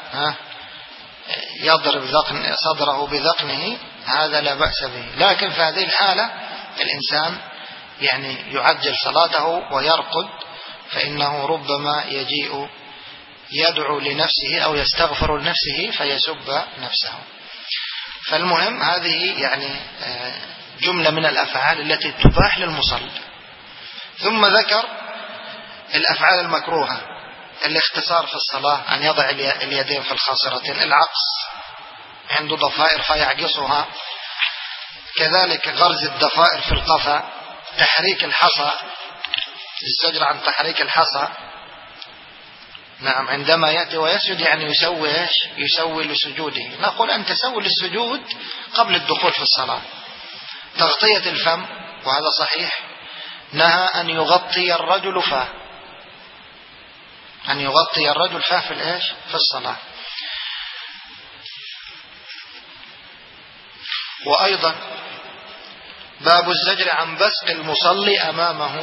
يضرب صدره بذقنه هذا لا بأس به. لكن في هذه الحالة الإنسان يعني يعجل صلاته ويرقد، فإنه ربما يجيء يدعو لنفسه أو يستغفر لنفسه فيسب نفسه. فالمهم هذه يعني جملة من الأفعال التي تباح للمصلي. ثم ذكر الأفعال المكروهة، الاختصار في الصلاة، أن يضع اليدين في الخاصرتين، العقص عنده ضفائر فيعقصها، كذلك غرز الضفائر في القفا، تحريك الحصى، الزجر عن تحريك الحصى. نعم. عندما يأتي ويسجد يعني يسوي إيش؟ يسوي لسجوده. نقول أن تسوي للسجود قبل الدخول في الصلاة. تغطية الفم، وهذا صحيح، نهى أن يغطي الرجل فاه، أن يغطي الرجل فاه في الإيش؟ في الصلاة. وأيضا باب الزجر عن بصق المصلي أمامه،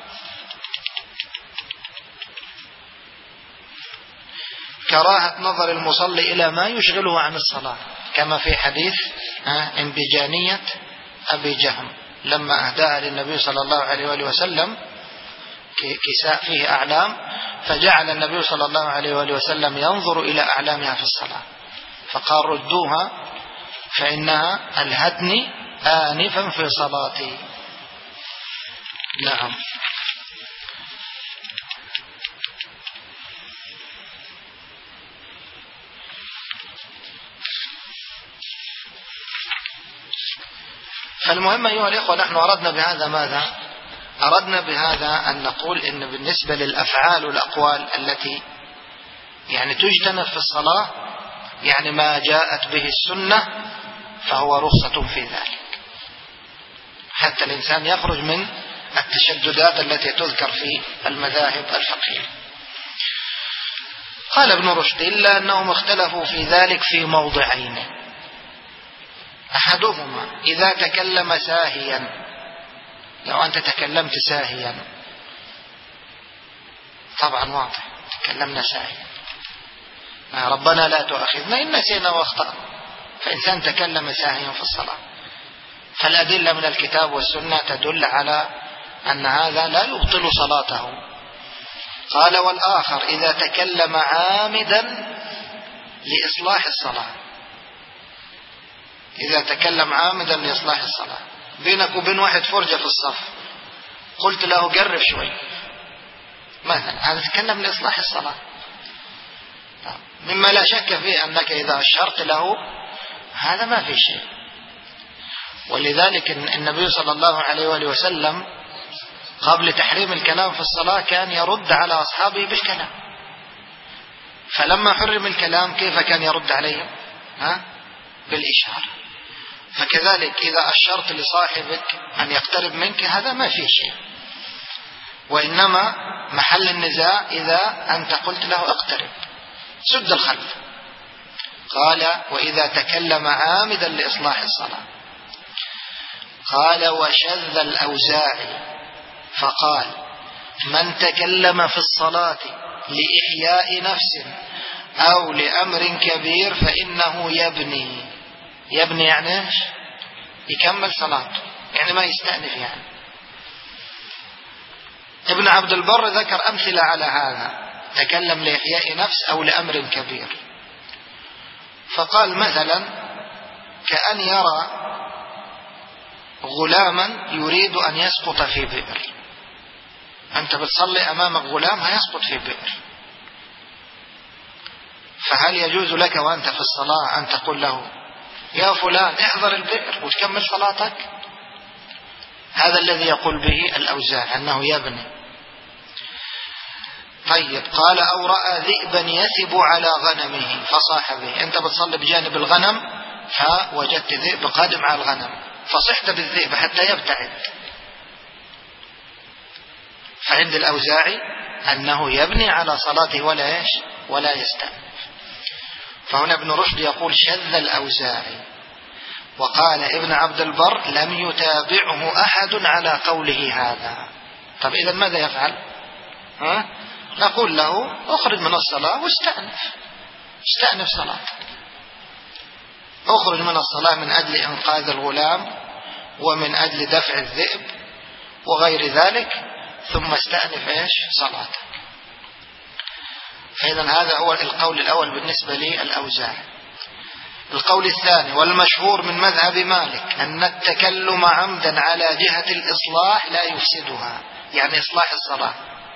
كراهة نظر المصلي إلى ما يشغله عن الصلاة، كما في حديث انبجانية أبي جهم لما أهداها للنبي صلى الله عليه وسلم كساء فيه أعلام، فجعل النبي صلى الله عليه وآله وسلم ينظر إلى أعلامها في الصلاة، فقال ردوها فإنها ألهتني آنفا في صلاتي. نعم. فالمهم أيها الإخوة، نحن أردنا بهذا ماذا؟ أردنا بهذا أن نقول إن بالنسبة للأفعال والأقوال التي يعني تجتنب في الصلاة، يعني ما جاءت به السنة، فهو رخصة في ذلك، حتى الإنسان يخرج من التشددات التي تذكر في المذاهب الفقهية. قال ابن رشد: إلا أنهم اختلفوا في ذلك في موضعين: أحدهما إذا تكلم ساهيا، لو أنت تكلمت ساهيا، طبعا واضح تكلمنا ساهيا، ربنا لا تؤاخذنا إن نسينا واخطأنا، فإنسان تكلم ساهيا في الصلاة، فالأدلة من الكتاب والسنة تدل على أن هذا لا يبطل صلاته. قال: والآخر إذا تكلم عامدا لإصلاح الصلاة، إذا تكلم عامدا لإصلاح الصلاة، بينك وبين واحد فرجة في الصف، قلت له قرب شوي مثلا، هذا تكلم لإصلاح الصلاة، مما لا شك فيه أنك إذا أشرت له هذا ما في شيء. ولذلك النبي صلى الله عليه وآله وسلم قبل تحريم الكلام في الصلاة كان يرد على أصحابه بالكلام، فلما حرم الكلام كيف كان يرد عليهم؟ بالإشارة. فكذلك إذا أشرت لصاحبك أن يقترب منك هذا ما في شيء، وإنما محل النزاع إذا أنت قلت له اقترب، سد الخلف. قال: وإذا تكلم عامدا لإصلاح الصلاة. قال: وشذ الأوزاعي فقال: من تكلم في الصلاة لإحياء نفس أو لأمر كبير فإنه يبني. يبني يعني ايش؟ يكمل صلاته، يعني ما يستأنف يعني. ابن عبد البر ذكر أمثلة على هذا: تكلم لإحياء نفس أو لأمر كبير، فقال مثلا كأن يرى غلاما يريد أن يسقط في بئر، أنت بتصلي أمامك غلام هيسقط في بئر، فهل يجوز لك وأنت في الصلاة أن تقول له يا فلان احذر البئر وتكمل صلاتك؟ هذا الذي يقول به الأوزاعي أنه يبني. طيب، قال: أو رأى ذئبا يثب على غنمه فصاح به، أنت بتصلي بجانب الغنم فوجدت ذئب قادم على الغنم فصحت بالذئب حتى يبتعد، فعند الأوزاعي أنه يبني على صلاته ولا إيش؟ ولا يستأنف. فهنا ابن رشد يقول: شذ الأوزاعي. وقال ابن عبد البر: لم يتابعه أحد على قوله هذا. طب إذا ماذا يفعل؟ نقول له اخرج من الصلاة واستأنف، استأنف صلاتك، اخرج من الصلاة من أجل إنقاذ الغلام ومن أجل دفع الذئب وغير ذلك، ثم استأنف إيش؟ صلاتك. فإذا هذا هو القول الأول بالنسبة للأوزاعي. القول الثاني والمشهور من مذهب مالك أن التكلم عمدا على جهة الإصلاح لا يفسدها، يعني إصلاح الصلاة.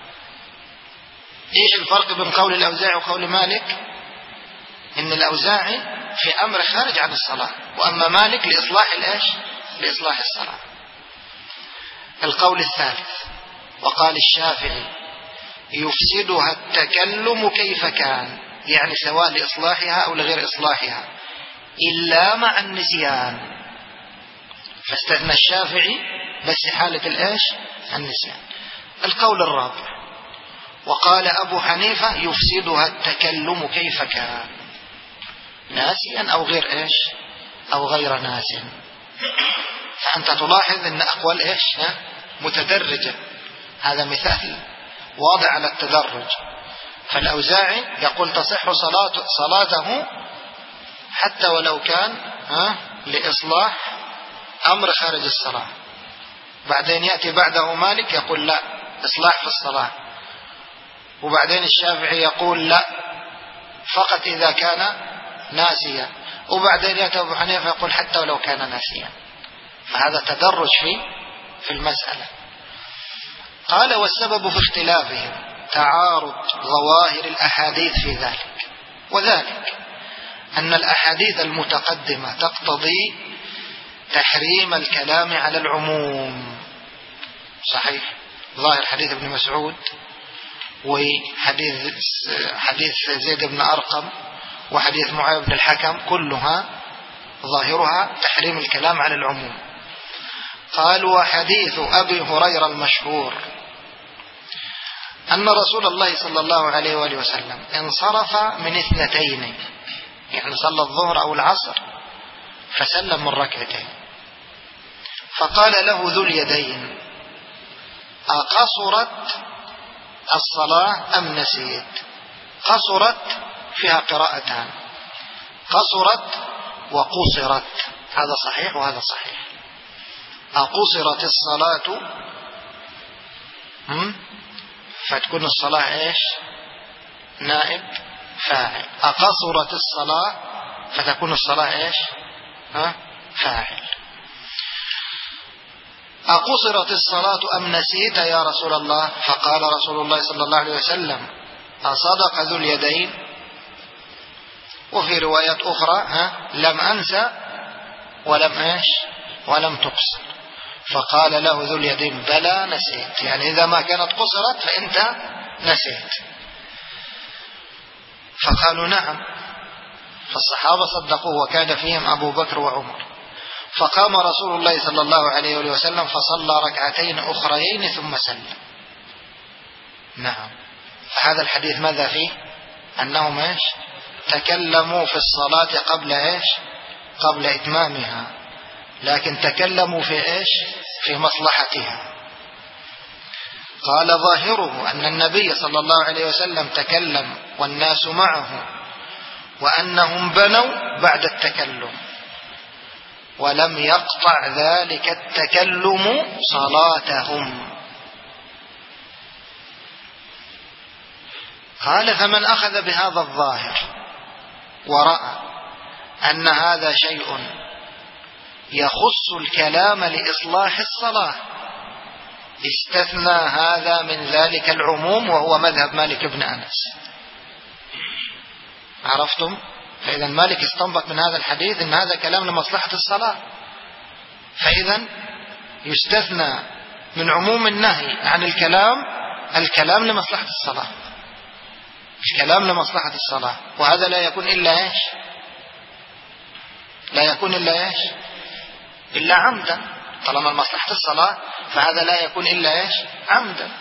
إيش الفرق بين قول الأوزاعي وقول مالك؟ إن الأوزاعي في أمر خارج عن الصلاة، وأما مالك لإصلاح الإيش؟ لإصلاح الصلاة. القول الثالث: وقال الشافعي: يفسدها التكلم كيف كان، يعني سواء لإصلاحها أو لغير إصلاحها، إلا مع النسيان. فاستثنى الشافعي بس حالة الإيش؟ النسيان. القول الرابع: وقال أبو حنيفة: يفسدها التكلم كيف كان، ناسيا أو غير إيش؟ أو غير ناس. فأنت تلاحظ أن أقوال إيش؟ متدرجة، هذا مثال واضح على التدرج. فالأوزاعي يقول تصح صلاته حتى ولو كان لإصلاح أمر خارج الصلاة. بعدين يأتي بعده مالك يقول لا، إصلاح في الصلاة. وبعدين الشافعي يقول لا، فقط إذا كان ناسيا. وبعدين يأتي أبو حنيفة يقول حتى ولو كان ناسيا. فهذا تدرج في المسألة. قال والسبب في اختلافهم تعارض ظواهر الأحاديث في ذلك، وذلك أن الأحاديث المتقدمة تقتضي تحريم الكلام على العموم. صحيح، ظاهر حديث ابن مسعود وحديث زيد بن أرقم وحديث معاوية بن الحكم كلها ظاهرها تحريم الكلام على العموم. قال وحديث أبي هريرة المشهور أن رسول الله صلى الله عليه وآله وسلم انصرف من 2، يعني صلى الظهر أو العصر فسلم من ركعتين، فقال له ذو اليدين أقصرت الصلاة أم نسيت؟ قصرت فيها قراءتان، قصرت وقصرت، هذا صحيح وهذا صحيح. أقصرت الصلاة فتكون الصلاة إيش؟ نائب فاعل. أقصرت الصلاة فتكون الصلاة إيش؟ فاعل. أقصرت الصلاة أم نسيت يا رسول الله؟ فقال رسول الله صلى الله عليه وسلم أصدق ذو اليدين؟ وفي رواية أخرى لم أنسى ولم تقصر. فقال له ذو اليدين بلى نسيت، يعني إذا ما كانت قصرت فأنت نسيت. فقالوا نعم، فالصحابة صدقوه وكان فيهم أبو بكر وعمر. فقام رسول الله صلى الله عليه وسلم فصلى ركعتين أخريين ثم سلم. نعم، هذا الحديث ماذا فيه؟ أنهم تكلموا في الصلاة قبل إتمامها، لكن تكلموا في مصلحتها. قال ظاهره أن النبي صلى الله عليه وسلم تكلم والناس معه، وأنهم بنوا بعد التكلم، ولم يقطع ذلك التكلم صلاتهم. قال فمن أخذ بهذا الظاهر ورأى أن هذا شيء يخص الكلام لإصلاح الصلاة استثنى هذا من ذلك العموم، وهو مذهب مالك بن أنس. عرفتم؟ فإذا مالك استنبط من هذا الحديث أن هذا كلام لمصلحة الصلاة، فإذا يستثنى من عموم النهي عن الكلام لمصلحة الصلاة، الكلام لمصلحة الصلاة، وهذا لا يكون إلا إلا عمدا. طالما مصلحة الصلاة فهذا لا يكون إلا عمدا.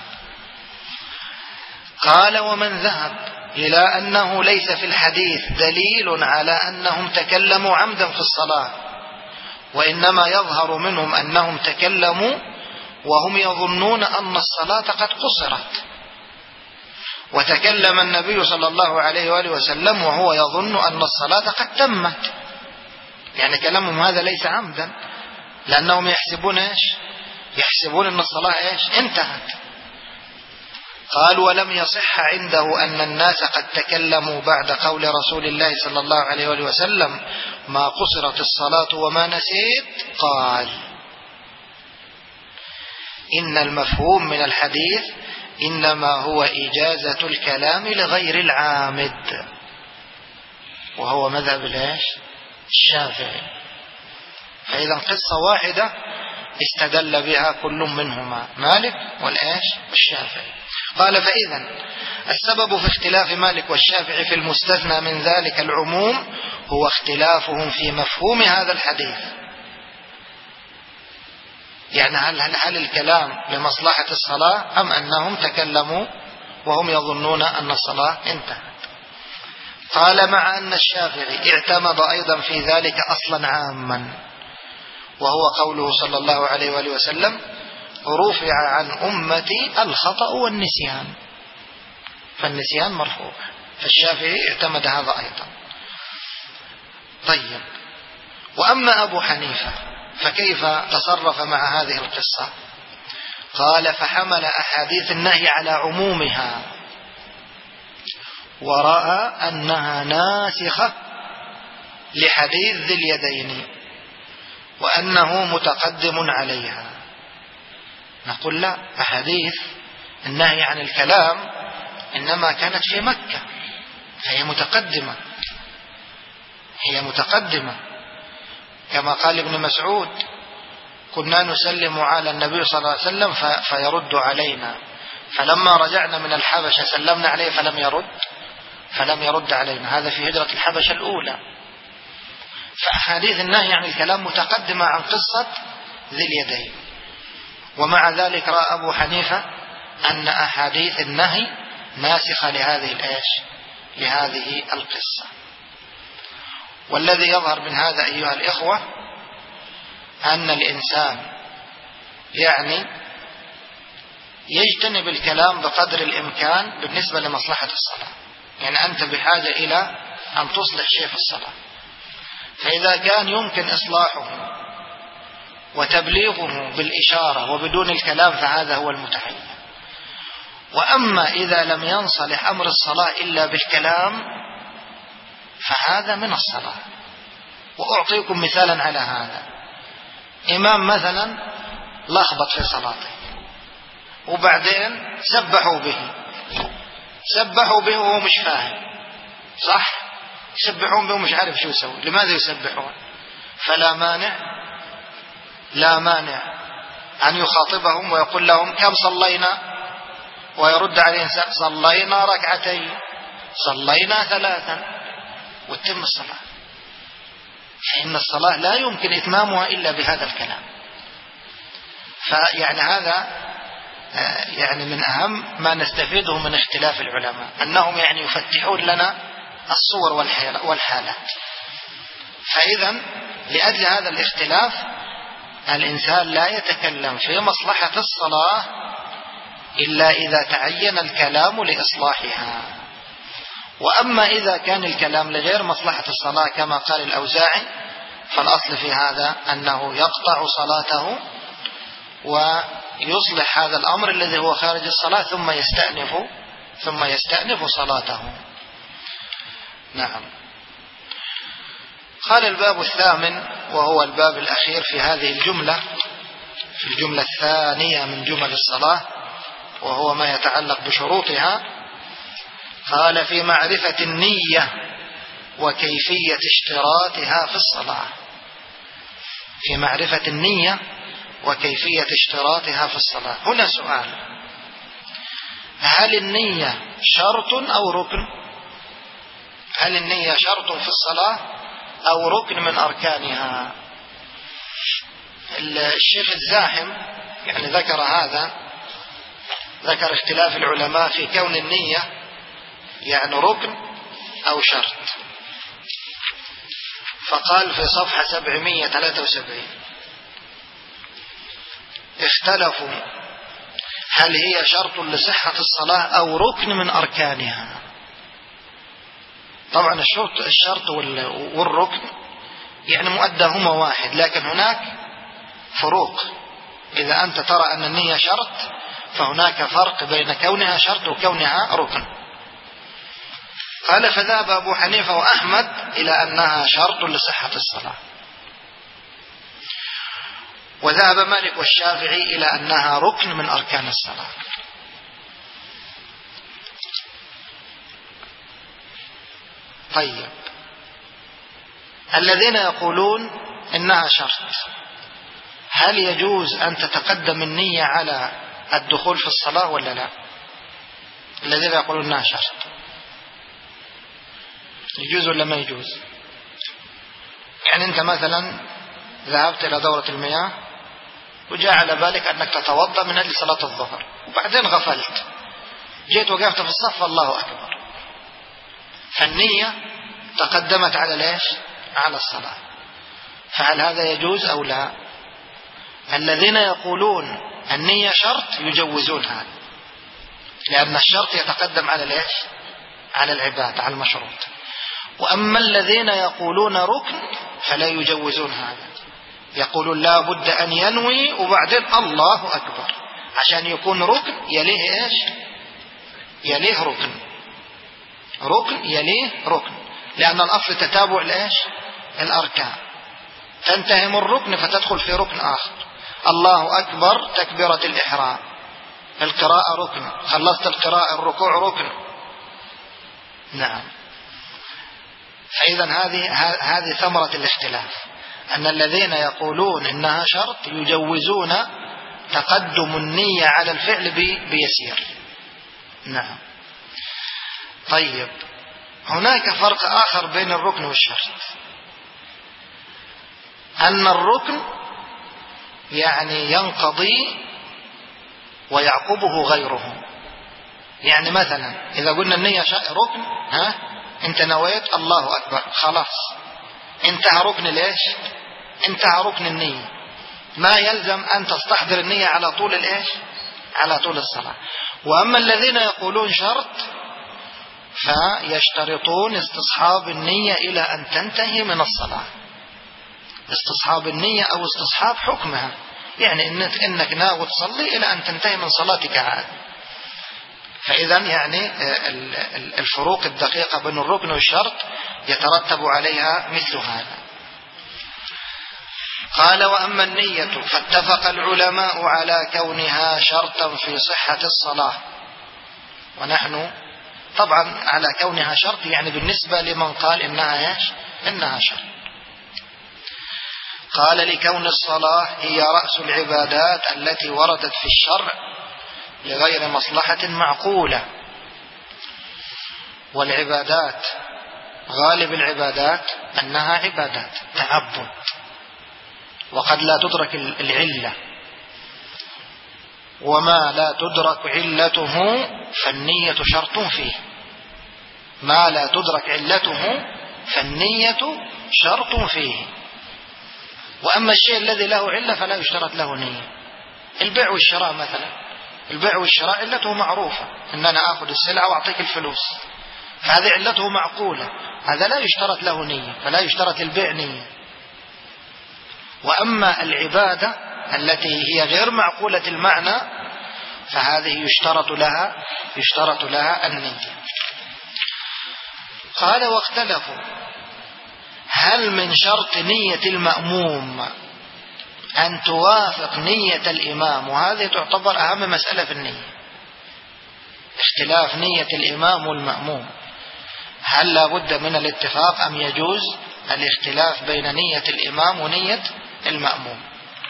قال ومن ذهب إلى أنه ليس في الحديث دليل على أنهم تكلموا عمدا في الصلاة، وإنما يظهر منهم أنهم تكلموا وهم يظنون أن الصلاة قد قصرت، وتكلم النبي صلى الله عليه وآله وسلم وهو يظن أن الصلاة قد تمت، يعني كلامهم هذا ليس عمدا، لأنهم يحسبون أن الصلاة انتهت. قال ولم يصح عنده أن الناس قد تكلموا بعد قول رسول الله صلى الله عليه وآله وسلم ما قصرت الصلاة وما نسيت. قال إن المفهوم من الحديث إنما هو إجازة الكلام لغير العامد، وهو مذهب الشافعي. فإذا قصة واحدة استدل بها كل منهما، مالك والشافعي. قال فإذا السبب في اختلاف مالك والشافعي في المستثنى من ذلك العموم هو اختلافهم في مفهوم هذا الحديث، يعني هل الكلام لمصلحة الصلاة أم أنهم تكلموا وهم يظنون أن الصلاة انتهت. قال مع أن الشافعي اعتمد أيضا في ذلك أصلا عاما، وهو قوله صلى الله عليه وآله وسلم رفع عن أمتي الخطأ والنسيان، فالنسيان مرفوع، فالشافعي اعتمد هذا أيضا. طيب، وأما أبو حنيفة فكيف تصرف مع هذه القصة؟ قال فحمل أحاديث النهي على عمومها ورأى أنها ناسخة لحديث ذي اليدين وأنه متقدم عليها. نقول لا، أحاديث النهي عن الكلام إنما كانت في مكة، هي متقدمة كما قال ابن مسعود: كنا نسلم على النبي صلى الله عليه وسلم فيرد علينا، فلما رجعنا من الحبشة سلمنا عليه فلم يرد علينا. هذا في هجرة الحبشة الأولى. فأحاديث النهي عن الكلام متقدمة عن قصة ذي اليدين، ومع ذلك رأى أبو حنيفة أن أحاديث النهي ناسخة لهذه القصة. والذي يظهر من هذا أيها الإخوة أن الإنسان يجتنب الكلام بقدر الإمكان بالنسبة لمصلحة الصلاة. أنت بحاجة إلى أن تصلح شيء في الصلاة، فإذا كان يمكن إصلاحه وتبليغه بالإشارة وبدون الكلام فهذا هو المتحيز. وأما إذا لم ينصلح أمر الصلاة إلا بالكلام فهذا من الصلاة. وأعطيكم مثالا على هذا: إمام مثلا لخبط في صلاته وبعدين سبحوا به وهو مش فاهم، صح؟ يسبحون به ومش عارف شو يسوي. لماذا يسبحون؟ فلا مانع أن يخاطبهم ويقول لهم: كم صلينا؟ ويرد عليه: صلينا ركعتين، صلينا 3، وتتم الصلاة. فإن الصلاة لا يمكن إتمامها إلا بهذا الكلام. هذا من أهم ما نستفيده من اختلاف العلماء، أنهم يفتحون لنا الصور والحالات. فإذا لأجل هذا الاختلاف الإنسان لا يتكلم في مصلحة الصلاة إلا إذا تعين الكلام لإصلاحها. وأما إذا كان الكلام لغير مصلحة الصلاة كما قال الأوزاعي فالأصل في هذا أنه يقطع صلاته ويصلح هذا الأمر الذي هو خارج الصلاة ثم يستأنف صلاته. نعم. قال الباب الثامن وهو الباب الأخير في هذه الجملة، في الجملة الثانية من جمل الصلاة، وهو ما يتعلق بشروطها. قال: في معرفة النية وكيفية اشتراطها في الصلاة. في معرفة النية وكيفية اشتراطها في الصلاة. هنا سؤال: هل النية شرط أو ركن؟ هل النية شرط في الصلاة أو ركن من أركانها؟ الشيخ الزاحم ذكر هذا، ذكر اختلاف العلماء في كون النية ركن أو شرط. فقال في صفحة 773: اختلفوا هل هي شرط لصحة الصلاة أو ركن من أركانها. طبعا الشرط والركن مؤداهما واحد، لكن هناك فروق. إذا أنت ترى أن النية شرط فهناك فرق بين كونها شرط وكونها ركن. قال: فذهب أبو حنيفة وأحمد إلى أنها شرط لصحة الصلاة، وذهب مالك والشافعي إلى أنها ركن من أركان الصلاة. طيب، الذين يقولون إنها شرط، هل يجوز أن تتقدم النية على الدخول في الصلاة ولا لا؟ الذين يقولون إنها شرط، يجوز ولا ما يجوز؟ أنت مثلا ذهبت إلى دورة المياه وجاء على بالك أنك تتوضأ من أجل صلاة الظهر، وبعدين غفلت، جيت وقفت في الصف الله أكبر، فالنية تقدمت على الصلاة. فهل هذا يجوز أو لا؟ الذين يقولون النية شرط يجوزون هذا، لأن الشرط يتقدم على العبادة، على المشروط. وأما الذين يقولون ركن فلا يجوزون هذا، يقولون لا بد أن ينوي وبعدين الله أكبر، عشان يكون ركن يليه ايش؟ يليه ركن، ركن يليه ركن، لأن الأصل تتابع الايش؟ الأركان. تنتهي من الركن فتدخل في ركن آخر. الله أكبر تكبيرة الإحرام، القراءة ركن، خلصت القراءة الركوع ركن. نعم. فإذا هذه ثمرة الاختلاف، أن الذين يقولون إنها شرط يجوزون تقدم النية على الفعل بيسير. نعم. طيب، هناك فرق آخر بين الركن والشرط، أن الركن يعني ينقضي ويعقبه غيره. يعني مثلا إذا قلنا النية ركن، أنت نويت الله أكبر، خلاص انتهى ركن ليش؟ انتهى ركن النية. ما يلزم أن تستحضر النية على طول الإيش؟ على طول الصلاة. وأما الذين يقولون شرط فيشترطون استصحاب النية إلى أن تنتهي من الصلاة، استصحاب النية أو استصحاب حكمها، يعني إنك ناوي تصلي إلى أن تنتهي من صلاتك عاد. فإذا يعني الفروق الدقيقة بين الركن والشرط يترتب عليها مثل هذا. قال: وأما النية فاتفق العلماء على كونها شرطا في صحة الصلاة. ونحن طبعا على كونها شرط يعني بالنسبة لمن قال إنها ايش؟ إنها شرط. قال: لكون الصلاة هي رأس العبادات التي وردت في الشرع لغير مصلحة معقولة. والعبادات غالب العبادات أنها عبادات تعبد، وقد لا تدرك العلة، وما لا تدرك علته فالنية شرط فيه. ما لا تدرك علته فالنية شرط فيه. وأما الشيء الذي له علة فلا يشترط له نية. البيع والشراء مثلا، البيع والشراء علته معروفة، إن أنا أخذ السلعة وأعطيك الفلوس، فهذه علته معقولة، هذا لا يشترط له نية، فلا يشترط البيع نية. وأما العبادة التي هي غير معقولة المعنى فهذه يشترط لها النية. قال: واختلفوا هل من شرط نية المأموم أن توافق نية الإمام، وهذه تعتبر أهم مسألة في النية، اختلاف نية الإمام والمأموم، هل لا بد من الاتفاق أم يجوز الاختلاف بين نية الإمام ونية المأموم؟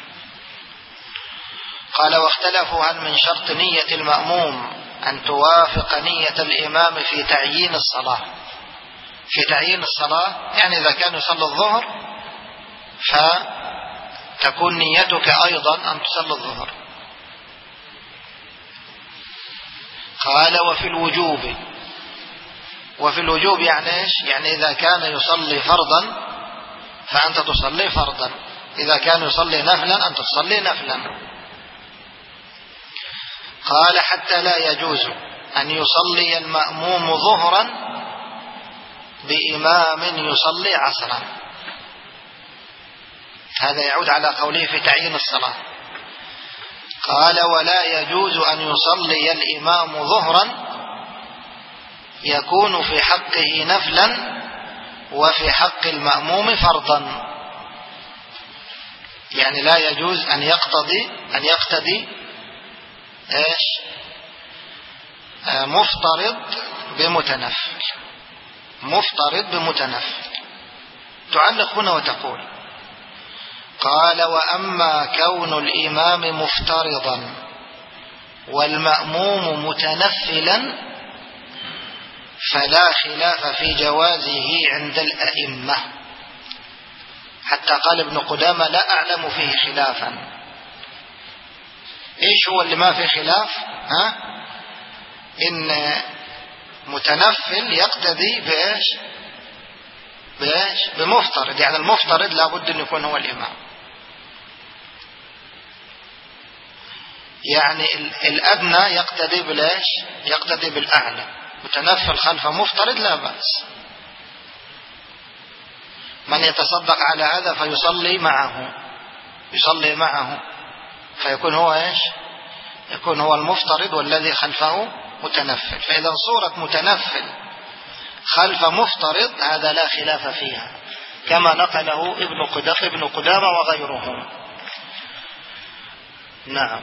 قال: واختلفوا هل من شرط نية المأموم أن توافق نية الإمام في تعيين الصلاة. في تعيين الصلاة يعني إذا كان يصلي الظهر فتكون نيتك أيضا أن تصلي الظهر. قال: وفي الوجوب يعني إيش؟ يعني إذا كان يصلي فرضا فأنت تصلي فرضا، إذا كان يصلي نفلا أنت تصلي نفلا. قال: حتى لا يجوز أن يصلي المأموم ظهرا بإمام يصلي عصرا. هذا يعود على قوله في تعيين الصلاة. قال: ولا يجوز أن يصلي الإمام ظهرا يكون في حقه نفلا وفي حق المأموم فرضا. يعني لا يجوز أن يقتدي ايش؟ مفترض بمتنفل. تعلق هنا وتقول: قال: وأما كون الإمام مفترضا والمأموم متنفلا فلا خلاف في جوازه عند الأئمة. حتى قال ابن قدامة: لا أعلم فيه خلافا. إيش هو اللي ما فيه خلاف؟ إن متنفل يقتدي بإيش؟ بمفترض. يعني المفترض لابد أن يكون هو الإمام. يعني الأدنى يقتدي بالإيش؟ يقتدي بالأعلى. متنفل خلف مفترض لا بأس. من يتصدق على هذا فيصلي معه، فيكون هو إيش؟ يكون هو المفترض والذي خلفه متنفل. فإذا صورة متنفل خلف مفترض هذا لا خلاف فيها، كما نقله ابن قدامة وغيره. نعم.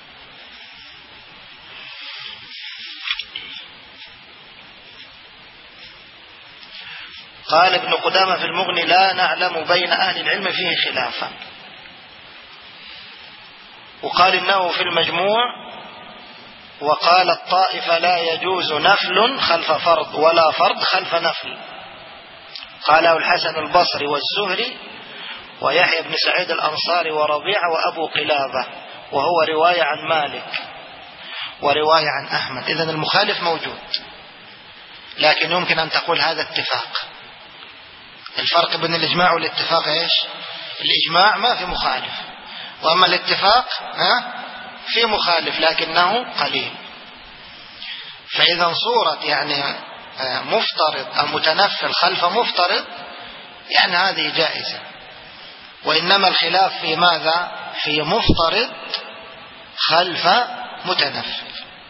قال ابن قدامة في المغني: لا نعلم بين أهل العلم فيه خلافا. وقال إنه في المجموع: وقال الطائفة لا يجوز نفل خلف فرض ولا فرض خلف نفل. قاله الحسن البصري والزهري ويحيى بن سعيد الأنصاري وربيعة وأبو قلابة، وهو رواية عن مالك ورواية عن أحمد. إذن المخالف موجود، لكن يمكن أن تقول هذا اتفاق. الفرق بين الإجماع والاتفاق إيش؟ الإجماع ما في مخالف، وأما الاتفاق في مخالف لكنه قليل. فإذا صورة يعني مفترض أو متنفل خلف مفترض يعني هذه جائزة، وإنما الخلاف في ماذا؟ في مفترض خلف متنفل.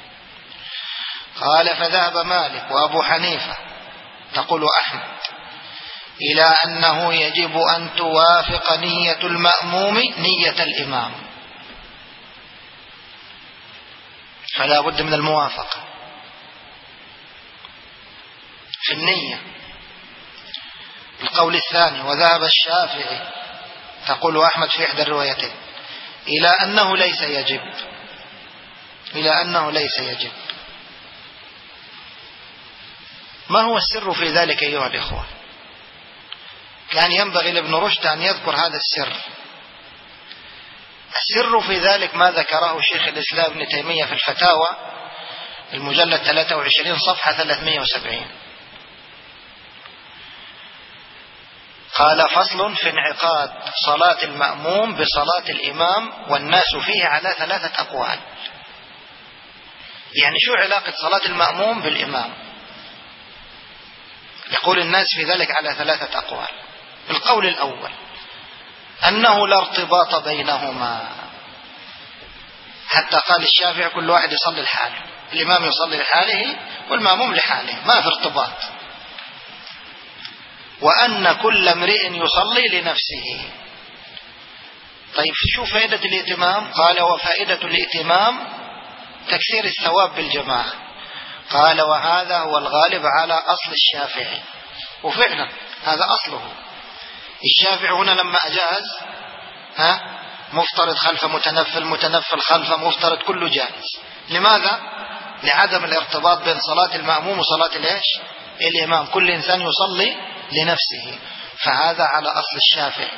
قال: فذهب مالك وأبو حنيفة، تقول أحمد، إلى أنه يجب أن توافق نية المأموم نية الإمام، فلا بد من الموافقة في النية. القول الثاني: وذهب الشافعي، تقول أحمد في إحدى الروايتين، إلى أنه ليس يجب، إلى أنه ليس يجب. ما هو السر في ذلك أيها الإخوة؟ كان ينبغي لابن رشد أن يذكر هذا السر. السر في ذلك ما ذكره شيخ الإسلام ابن تيمية في الفتاوى المجلد 23 صفحة 370. قال: فصل في انعقاد صلاة المأموم بصلاة الإمام والناس فيه على 3 أقوال. يعني شو علاقة صلاة المأموم بالإمام؟ يقول الناس في ذلك على 3 أقوال. القول الأول أنه لا ارتباط بينهما، حتى قال الشافعي: كل واحد يصلي لحاله، الإمام يصلي لحاله والمأموم لحاله، ما في ارتباط. وأن كل امرئ يصلي لنفسه. طيب شو فائدة الائتمام؟ قال: وفائدة الائتمام تكثير الثواب بالجماعة. قال: وهذا هو الغالب على أصل الشافعي. وفعلا هذا أصله. الشافعي هنا لما أجاز مفترض خلف متنفل، متنفل خلف مفترض، كله جائز. لماذا؟ لعدم الارتباط بين صلاة المأموم وصلاة الإمام، كل إنسان يصلي لنفسه، فهذا على أصل الشافعي.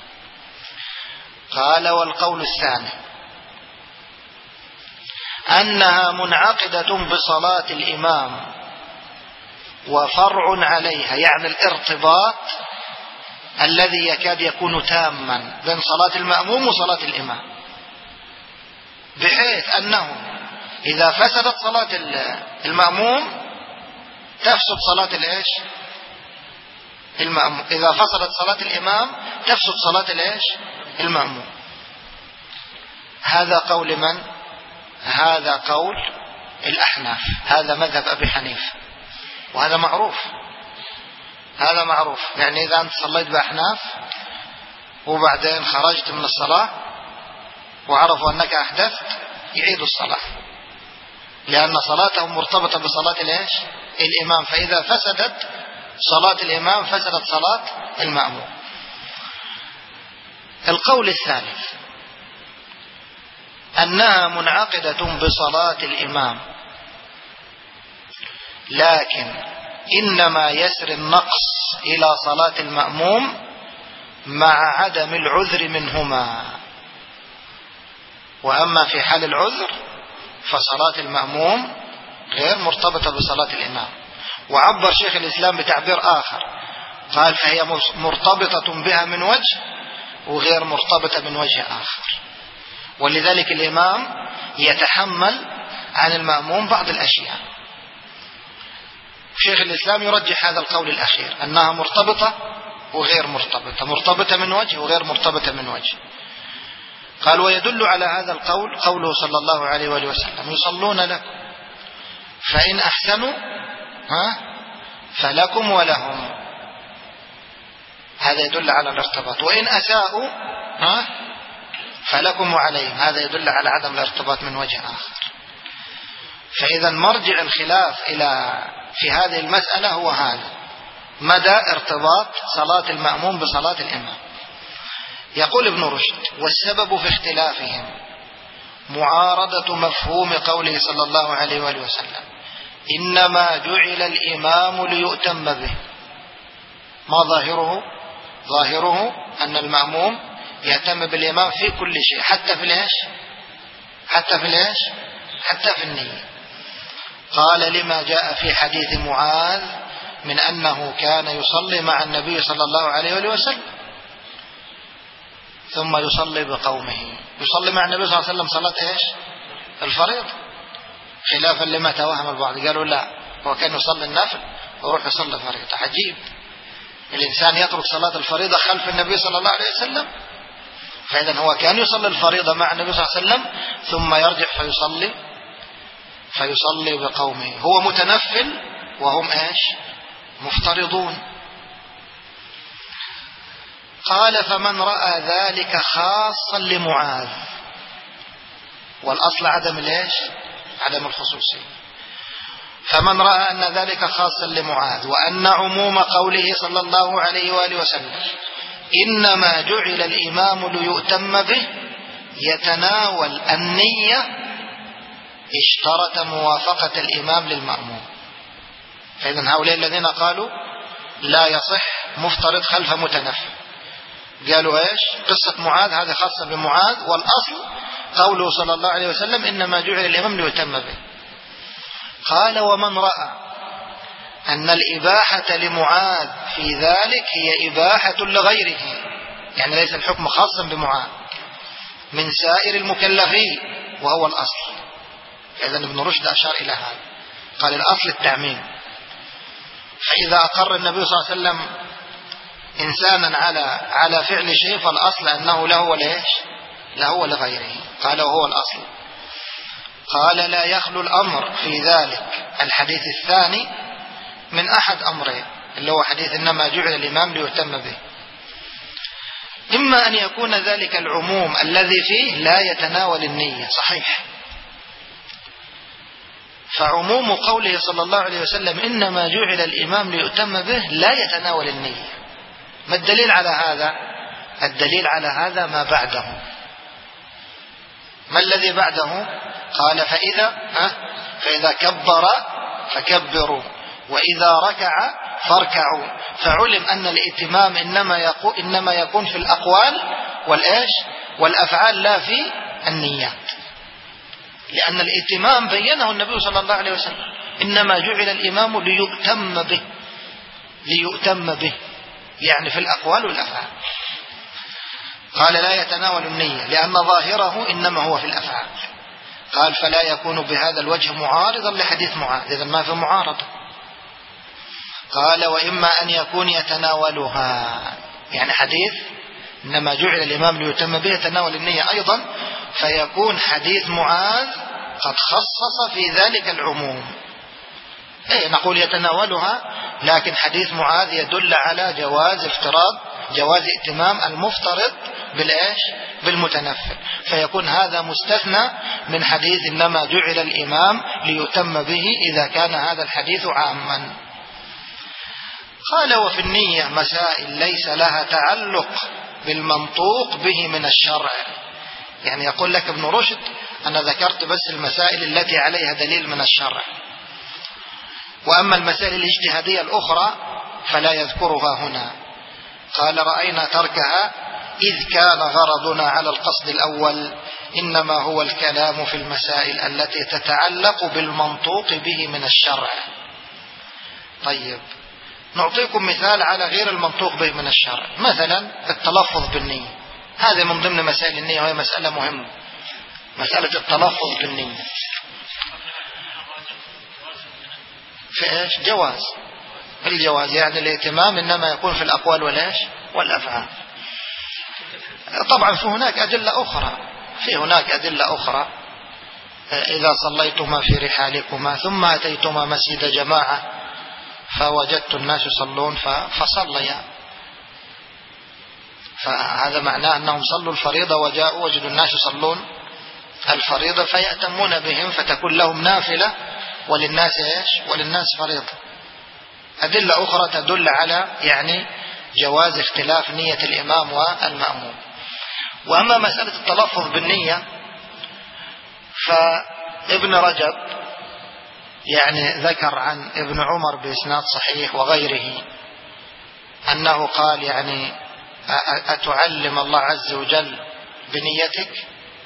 قال: والقول الثاني أنها منعقدة بصلاة الإمام وفرع عليها، يعني الارتباط الذي يكاد يكون تاما بين صلاة المأموم وصلاة الإمام، بحيث أنه إذا فسدت صلاة المأموم تفسد صلاة المأموم، إذا فسدت صلاة الإمام تفسد صلاة المأموم. هذا قول من؟ هذا قول الأحناف، هذا مذهب أبي حنيفة، وهذا معروف. هذا معروف، يعني إذا أنت صليت بأحناف وبعدين خرجت من الصلاة وعرفوا أنك أحدثت، يعيدوا الصلاة، لأن صلاتهم مرتبطة بصلاة الإمام، فإذا فسدت صلاة الإمام فسدت صلاة المأموم. القول الثالث أنها منعقدة بصلاة الإمام، لكن إنما يسري النقص إلى صلاة المأموم مع عدم العذر منهما، وأما في حال العذر فصلاة المأموم غير مرتبطة بصلاة الإمام. وعبر شيخ الإسلام بتعبير آخر، قال: فهي مرتبطة بها من وجه وغير مرتبطة من وجه آخر، ولذلك الإمام يتحمل عن المأموم بعض الأشياء. شيخ الإسلام يرجح هذا القول الأخير، أنها مرتبطة وغير مرتبطة، مرتبطة من وجه وغير مرتبطة من وجه. قال ويدل على هذا القول قوله صلى الله عليه وآله وسلم يصلون لكم فإن أحسنوا فلكم ولهم. هذا يدل على الارتباط. وإن أساءوا فلكم وعليهم. هذا يدل على عدم الارتباط من وجه آخر. فإذا مرجع الخلاف في هذه المسألة هو هذا، مدى ارتباط صلاة المأموم بصلاة الإمام. يقول ابن رشد والسبب في اختلافهم معارضة مفهوم قوله صلى الله عليه وآله وسلم إنما جعل الإمام ليؤتم به. ما ظاهره؟ ظاهره أن المأموم يأتم بالإمام في كل شيء، حتى في الإيش؟ حتى في النية. قال لما جاء في حديث معاذ من أنه كان يصلي مع النبي صلى الله عليه وآله وسلم ثم يصلي بقومه. يصلي مع النبي صلى الله عليه وسلم صلاة إيش؟ الفريضة، خلافا لما توهم البعض، قالوا لا هو كان يصلي النافل ويروح يصلي الفريضة. عجيب، الإنسان يترك صلاة الفريضة خلف النبي صلى الله عليه وسلم. فإذا هو كان يصلي الفريضة مع النبي صلى الله عليه وسلم ثم يرجع فيصلي بقومه. هو متنفل وهم إيش؟ مفترضون. قال فمن رأى ذلك خاصا لمعاذ، والأصل عدم الإيش؟ عدم الخصوصية. فمن رأى أن ذلك خاصا لمعاذ وأن عموم قوله صلى الله عليه وآله وسلم إنما جعل الإمام ليؤتم به يتناول النية اشترط موافقة الإمام للمأموم. فإذن هؤلاء الذين قالوا لا يصح مفترض خلف متنفل قالوا إيش؟ قصة معاذ هذه خاصة بمعاذ، والأصل قوله صلى الله عليه وسلم إنما جعل الإمام ليؤتم به. قال ومن رأى أن الإباحة لمعاذ في ذلك هي إباحة لغيره، يعني ليس الحكم خاصا بمعاذ من سائر المكلفين وهو الأصل. فإذن ابن رشد أشار إلى هذا، قال الأصل التعميم. فإذا أقر النبي صلى الله عليه وسلم إنسانا على فعل شيء فالأصل أنه له وليش؟ له ولغيره. قال وهو الأصل. قال لا يخلو الأمر في ذلك الحديث الثاني من أحد أمرين، اللي هو حديث إنما جعل الإمام ليهتم به. إما أن يكون ذلك العموم الذي فيه لا يتناول النية، صحيح، فعموم قوله صلى الله عليه وسلم إنما جعل الإمام ليؤتم به لا يتناول النية. ما الدليل على هذا؟ الدليل على هذا ما بعده. ما الذي بعده؟ قال فإذا كبر فكبروا وإذا ركع فاركعوا. فعلم أن الائتمام إنما يكون في الأقوال والأفعال لا في النيات، لأن الائتمام بينه النبي صلى الله عليه وسلم إنما جعل الإمام ليؤتم به يعني في الأقوال والأفعال. قال لا يتناول النية لأن ظاهره إنما هو في الأفعال. قال فلا يكون بهذا الوجه معارضا لحديث معاذ، إذن ما في معارضة. قال وإما أن يكون يتناولها، يعني حديث إنما جعل الإمام ليتم به يتناول النية أيضا، فيكون حديث معاذ قد خصص في ذلك العموم. نقول يتناولها، لكن حديث معاذ يدل على جواز ائتمام المفترض بالمتنفل، فيكون هذا مستثنى من حديث إنما جعل الإمام ليتم به إذا كان هذا الحديث عاما. قال وفي النية مسائل ليس لها تعلق بالمنطوق به من الشرع. يعني يقول لك ابن رشد أنا ذكرت بس المسائل التي عليها دليل من الشرع، وأما المسائل الاجتهادية الأخرى فلا يذكرها هنا. قال رأينا تركها إذ كان غرضنا على القصد الأول إنما هو الكلام في المسائل التي تتعلق بالمنطوق به من الشرع. طيب نعطيكم مثال على غير المنطوق به من الشرع، مثلا التلفظ بالنية، هذا من ضمن مسائل النية وهي مسألة مهمة، مسألة التلفظ بالنية. في إيش؟ جواز. الجواز يعني الائتمام إنما يكون في الأقوال والأفعال. طبعا في هناك أدلة أخرى في هناك أدلة أخرى: إذا صليتما في رحالكما ثم أتيتما مسجد جماعة فوجدت الناس يصلون فصليا، فهذا معناه أنهم صلوا الفريضة وجاءوا وجدوا الناس يصلون الفريضة فيأتمون بهم فتكون لهم نافلة وللناس إيش؟ وللناس فريضة. أدلة أخرى تدل على يعني جواز اختلاف نية الإمام والمأموم. وأما مسألة التلفظ بالنية فابن رجب يعني ذكر عن ابن عمر بإسناد صحيح وغيره أنه قال يعني أتعلم الله عز وجل بنيتك.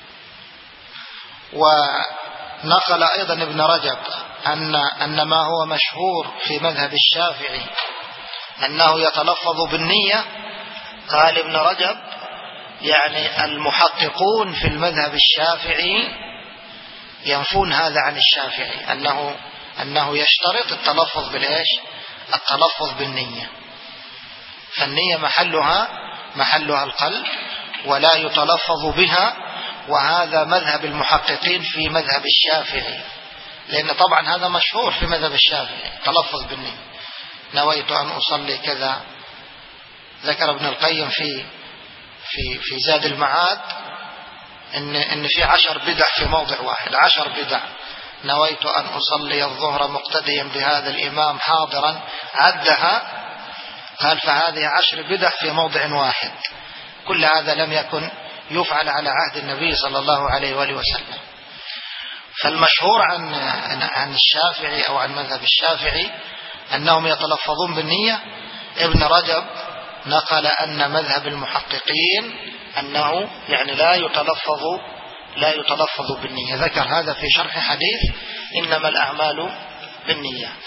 ونقل أيضا ابن رجب أن ما هو مشهور في مذهب الشافعي أنه يتلفظ بالنية. قال ابن رجب يعني المحققون في المذهب الشافعي ينفون هذا عن الشافعي، أنه يشترط التلفظ بالإيش؟ التلفظ بالنية، فالنية محلها القلب ولا يتلفظ بها. وهذا مذهب المحققين في مذهب الشافعي، لأن طبعا هذا مشهور في مذهب الشافعي تلفظ بالنية. نويت أن أصلي كذا. ذكر ابن القيم في زاد المعاد إن في 10 بدع في موضع واحد، 10 بدع. نويت أن أصلي الظهر مقتديا بهذا الإمام حاضرا، عدها قال فهذه 10 بدع في موضع واحد. كل هذا لم يكن يفعل على عهد النبي صلى الله عليه وآله وسلم. فالمشهور عن الشافعي أو عن مذهب الشافعي أنهم يتلفظون بالنية. ابن رجب نقل أن مذهب المحققين أنه يعني لا يتلفظ بالنية. ذكر هذا في شرح حديث إنما الأعمال بالنيات.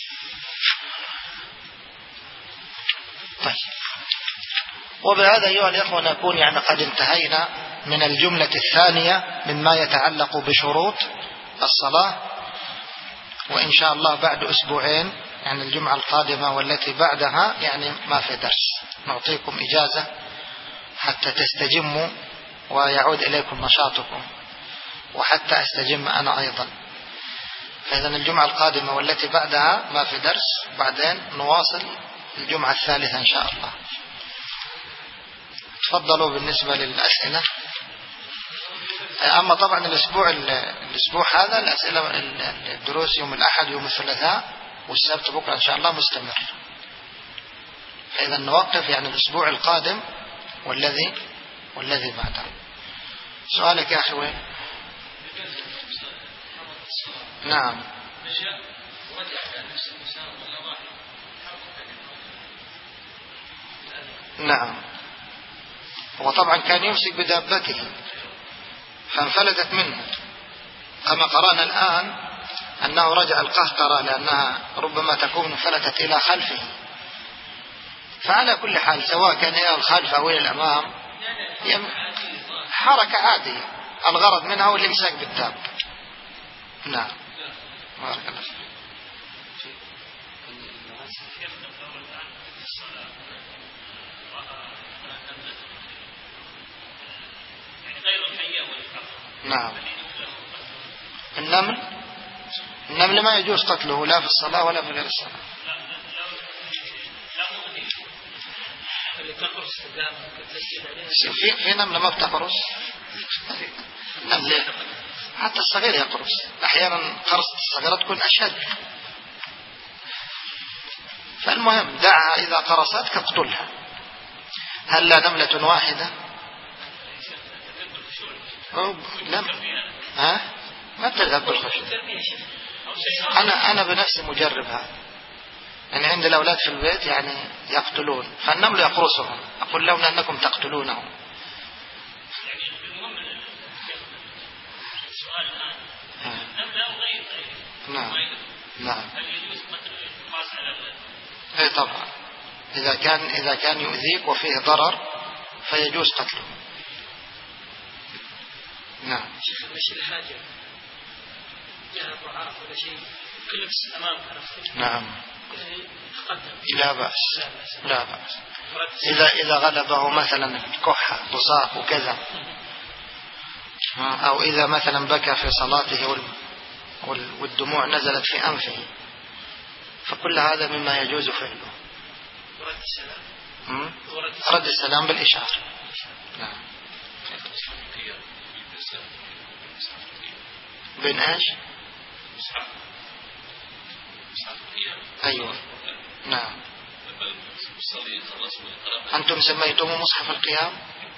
طيب، وبهذا أيها الإخوة نكون يعني قد انتهينا من الجملة الثانية مما يتعلق بشروط الصلاة. وإن شاء الله بعد أسبوعين يعني الجمعة القادمة والتي بعدها يعني ما في درس، نعطيكم إجازة حتى تستجموا ويعود إليكم نشاطكم وحتى أستجم أنا أيضا. فإذن الجمعة القادمة والتي بعدها ما في درس، بعدين نواصل الجمعة الثالثة إن شاء الله. تفضلوا بالنسبة للأسئلة. أما طبعا الأسبوع هذا الأسئلة الدروس يوم الأحد يوم الثلاثاء والسبت بكرة إن شاء الله مستمر. فإذا نوقف يعني الأسبوع القادم والذي بعده. سؤالك يا أخي؟ نعم. نعم. وطبعا كان يمسك بدابته فانفلتت منه، كما قرأنا الآن أنه رجع القهقرة لأنها ربما تكون انفلتت إلى خلفه. فعلى كل حال سواء كان إلى الخلف أو إلى الأمام حركة عادية، الغرض منها هو الإمساك بالداب. نعم. بارك الله فيك. نعم. النمل ما يجوز قتله لا في الصلاة ولا في غير الصلاة. في نملة ما بتقرص. نملة حتى الصغير يقرص أحيانا، قرصة الصغيرة تكون أشد. فالمهم دعها، إذا قرصتك اقتلها. هل لا نملة واحدة؟ لا. ما بتذهب بالخشب. أنا بنفسي مجربها، يعني عندي الأولاد في البيت يعني يقتلون، فالنمل يقرصهم، أقول لهم أنكم تقتلونهم. نعم. نعم. اي طبعا، إذا كان يؤذيك وفيه ضرر فيجوز قتله. نعم. شيخ مش الحاجة جاء ضعاف ولا شيء كلبس أمامك عرفت؟ نعم. لا بأس. إذا غلبه مثلا كحة بصاق وكذا أو إذا مثلا بكى في صلاته والدموع نزلت في أنفه، فكل هذا مما يجوز فعله. رد السلام بالإشارة. نعم. بين ايش؟ ايوه نعم. انتم سميتموه مصحف القيام؟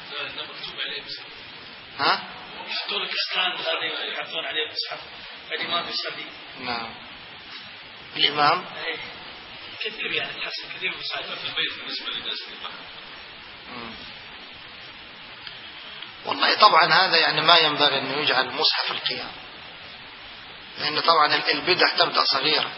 ها؟ يحطون الكستان الذي يحطون عليه المصحف الإمام يصلي. نعم. الإمام كثير يعني تحصل كثير مصحف في البيت بالنسبة للناس. والله طبعا هذا يعني ما ينبغي أن يجعل مصحف القيام، لأن طبعا البدع تبدأ صغيرة،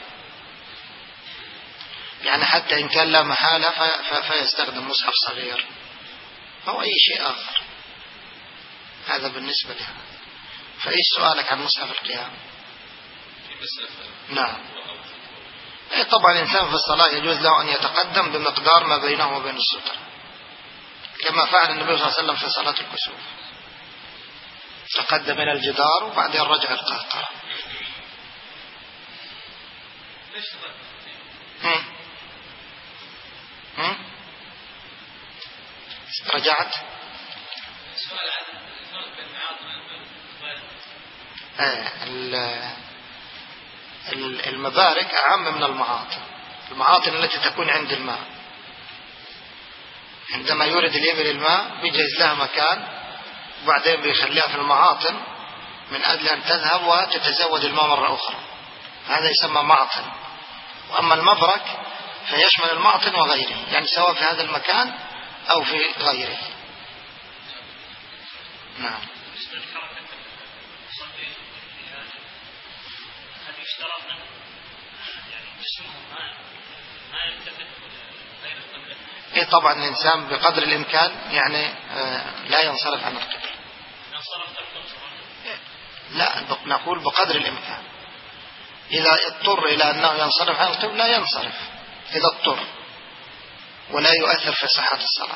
يعني حتى إن كان لا محالة فيستخدم مصحف صغير أو أي شيء آخر. هذا بالنسبة لها. فإيش سؤالك عن مصحف القيام؟ نعم. طبعا الإنسان في الصلاة يجوز له أن يتقدم بمقدار ما بينه وبين الستر، كما فعل النبي صلى الله عليه وسلم في صلاة الكسوف، تقدم إلى الجدار وبعدين رجع القهقرة. رجعت. المبارك أعم من المعاطن. المعاطن التي تكون عند الماء، عندما يورد الإبل الماء بيجهز لها مكان وبعدين بيخليها في المعاطن من أجل أن تذهب وتتزود الماء مرة أخرى، هذا يسمى معطن. وأما المبرك فيشمل المعطن وغيره، يعني سواء في هذا المكان أو في غيره. نعم. إيه طبعا الإنسان بقدر الإمكان يعني لا ينصرف عن القبلة. لا نقول بقدر الإمكان، إذا اضطر إلى أنه ينصرف عن القبلة ينصرف إذا اضطر، ولا يؤثر في صحة الصلاة.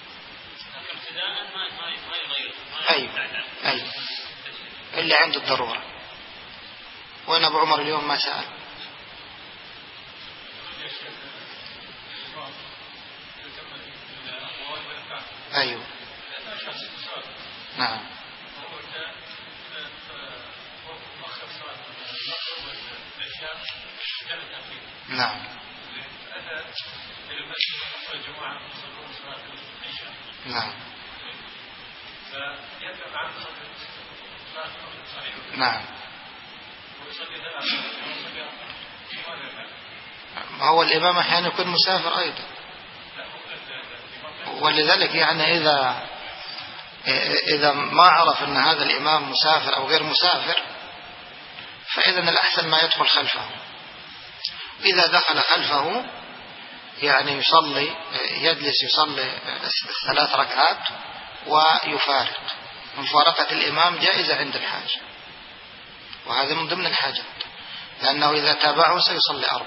أيوة اللي عنده الضرورة. وين أبو عمر اليوم ما سأل؟ أيوة نعم. نعم. نعم. نعم. هو الإمام أحيانا يكون مسافر أيضا، ولذلك يعني إذا ما عرف أن هذا الإمام مسافر أو غير مسافر فإذا الأحسن ما يدخل خلفه. إذا دخل خلفه يعني يصلي، يجلس يصلي 3 ركعات ويفارق. مفارقة الإمام جائزة عند الحاجة، وهذا من ضمن الحاجات، لأنه إذا تابعه سيصلي 4.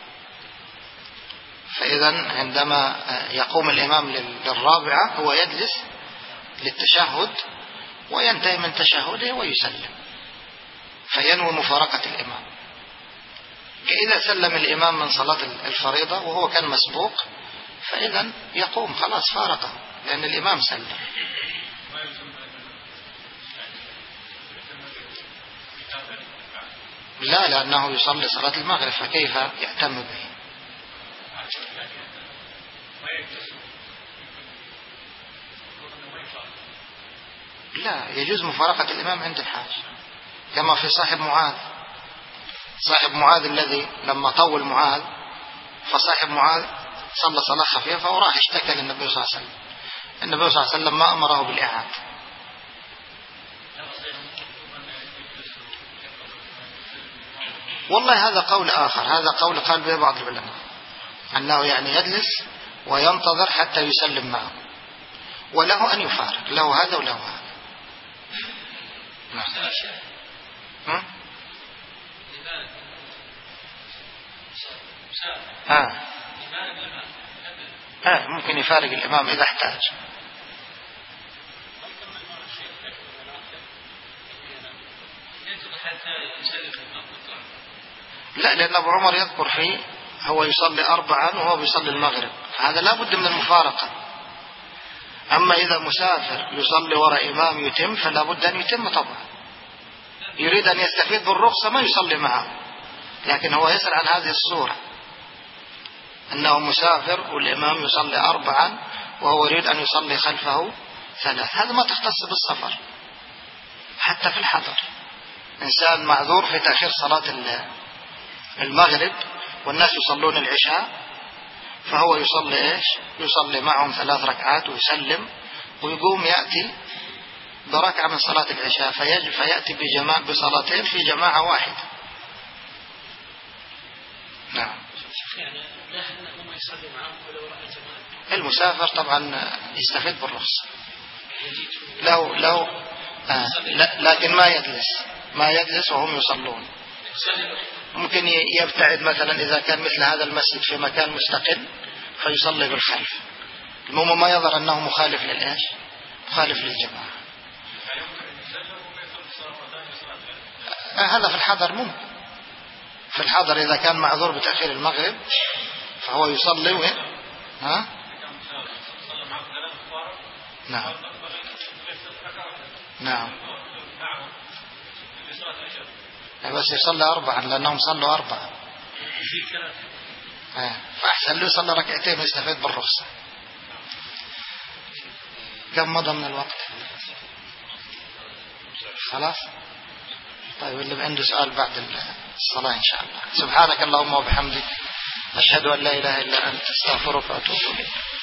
فإذا عندما يقوم الإمام للرابعة هو يجلس للتشهد وينتهي من تشهده ويسلم، فينوي مفارقة الإمام. إذا سلم الإمام من صلاة الفريضة وهو كان مسبوق فإذا يقوم خلاص فارقه، لأن الإمام سلم. لا، لأنه يصلي صلاة المغرب فكيف يهتم به؟ لا، يجوز مفارقة الإمام عند الحاجة، كما في صاحب معاذ الذي لما طول معاذ فصاحب معاذ صلى صلاة خفيفة وراح اشتكى للنبي صلى الله عليه وسلم. النبي صلى الله عليه وسلم ما أمره بالإعادة. والله هذا قول آخر، هذا قول قال به بعض العلماء أنه يعني يجلس وينتظر حتى يسلم معه، وله أن يفارق، له هذا وله هذا. ممكن يفارق الإمام إذا احتاج. لا، لأن أبو عمر يذكر فيه هو يصلي 4 وهو بيصلي المغرب، فهذا لا بد من المفارقة. أما إذا مسافر يصلي وراء إمام يتم فلا بد أن يتم طبعا. يريد أن يستفيد بالرخصة ما يصلي معه، لكن هو يسأل عن هذه الصورة أنه مسافر والإمام يصلي 4 وهو يريد أن يصلي خلفه 3. هذا ما تختص بالسفر، حتى في الحضر إنسان معذور في تأخير صلاة المغرب والناس يصلون العشاء، فهو يصلي إيش؟ يصلي معهم 3 ركعات ويسلم ويقوم يأتي بركعة من صلاة العشاء، فيأتي بصلاتين في جماعة واحدة. نعم. المسافر طبعا يستفيد بالرخصة لو لكن ما يجلس وهم يصلون. ممكن يبتعد مثلا إذا كان مثل هذا المسجد في مكان مستقل فيصلي بالخلف. المهم ما يظهر أنه مخالف للإيش؟ مخالف للجماعة. هذا في الحضر ممكن. في الحضر إذا كان معذور بتأخير المغرب فهو يصلي وين؟ نعم نعم. بس يصلي 4 لأنهم صلوا 4 فأحسن له يصلي 2 ركعتين ويستفيد بالرخصة. كم مضى من الوقت؟ خلاص. طيب اللي عنده سؤال بعد الصلاة إن شاء الله. سبحانك اللهم وبحمدك أشهد أن لا إله إلا أنت أستغفرك وأتوب إليك.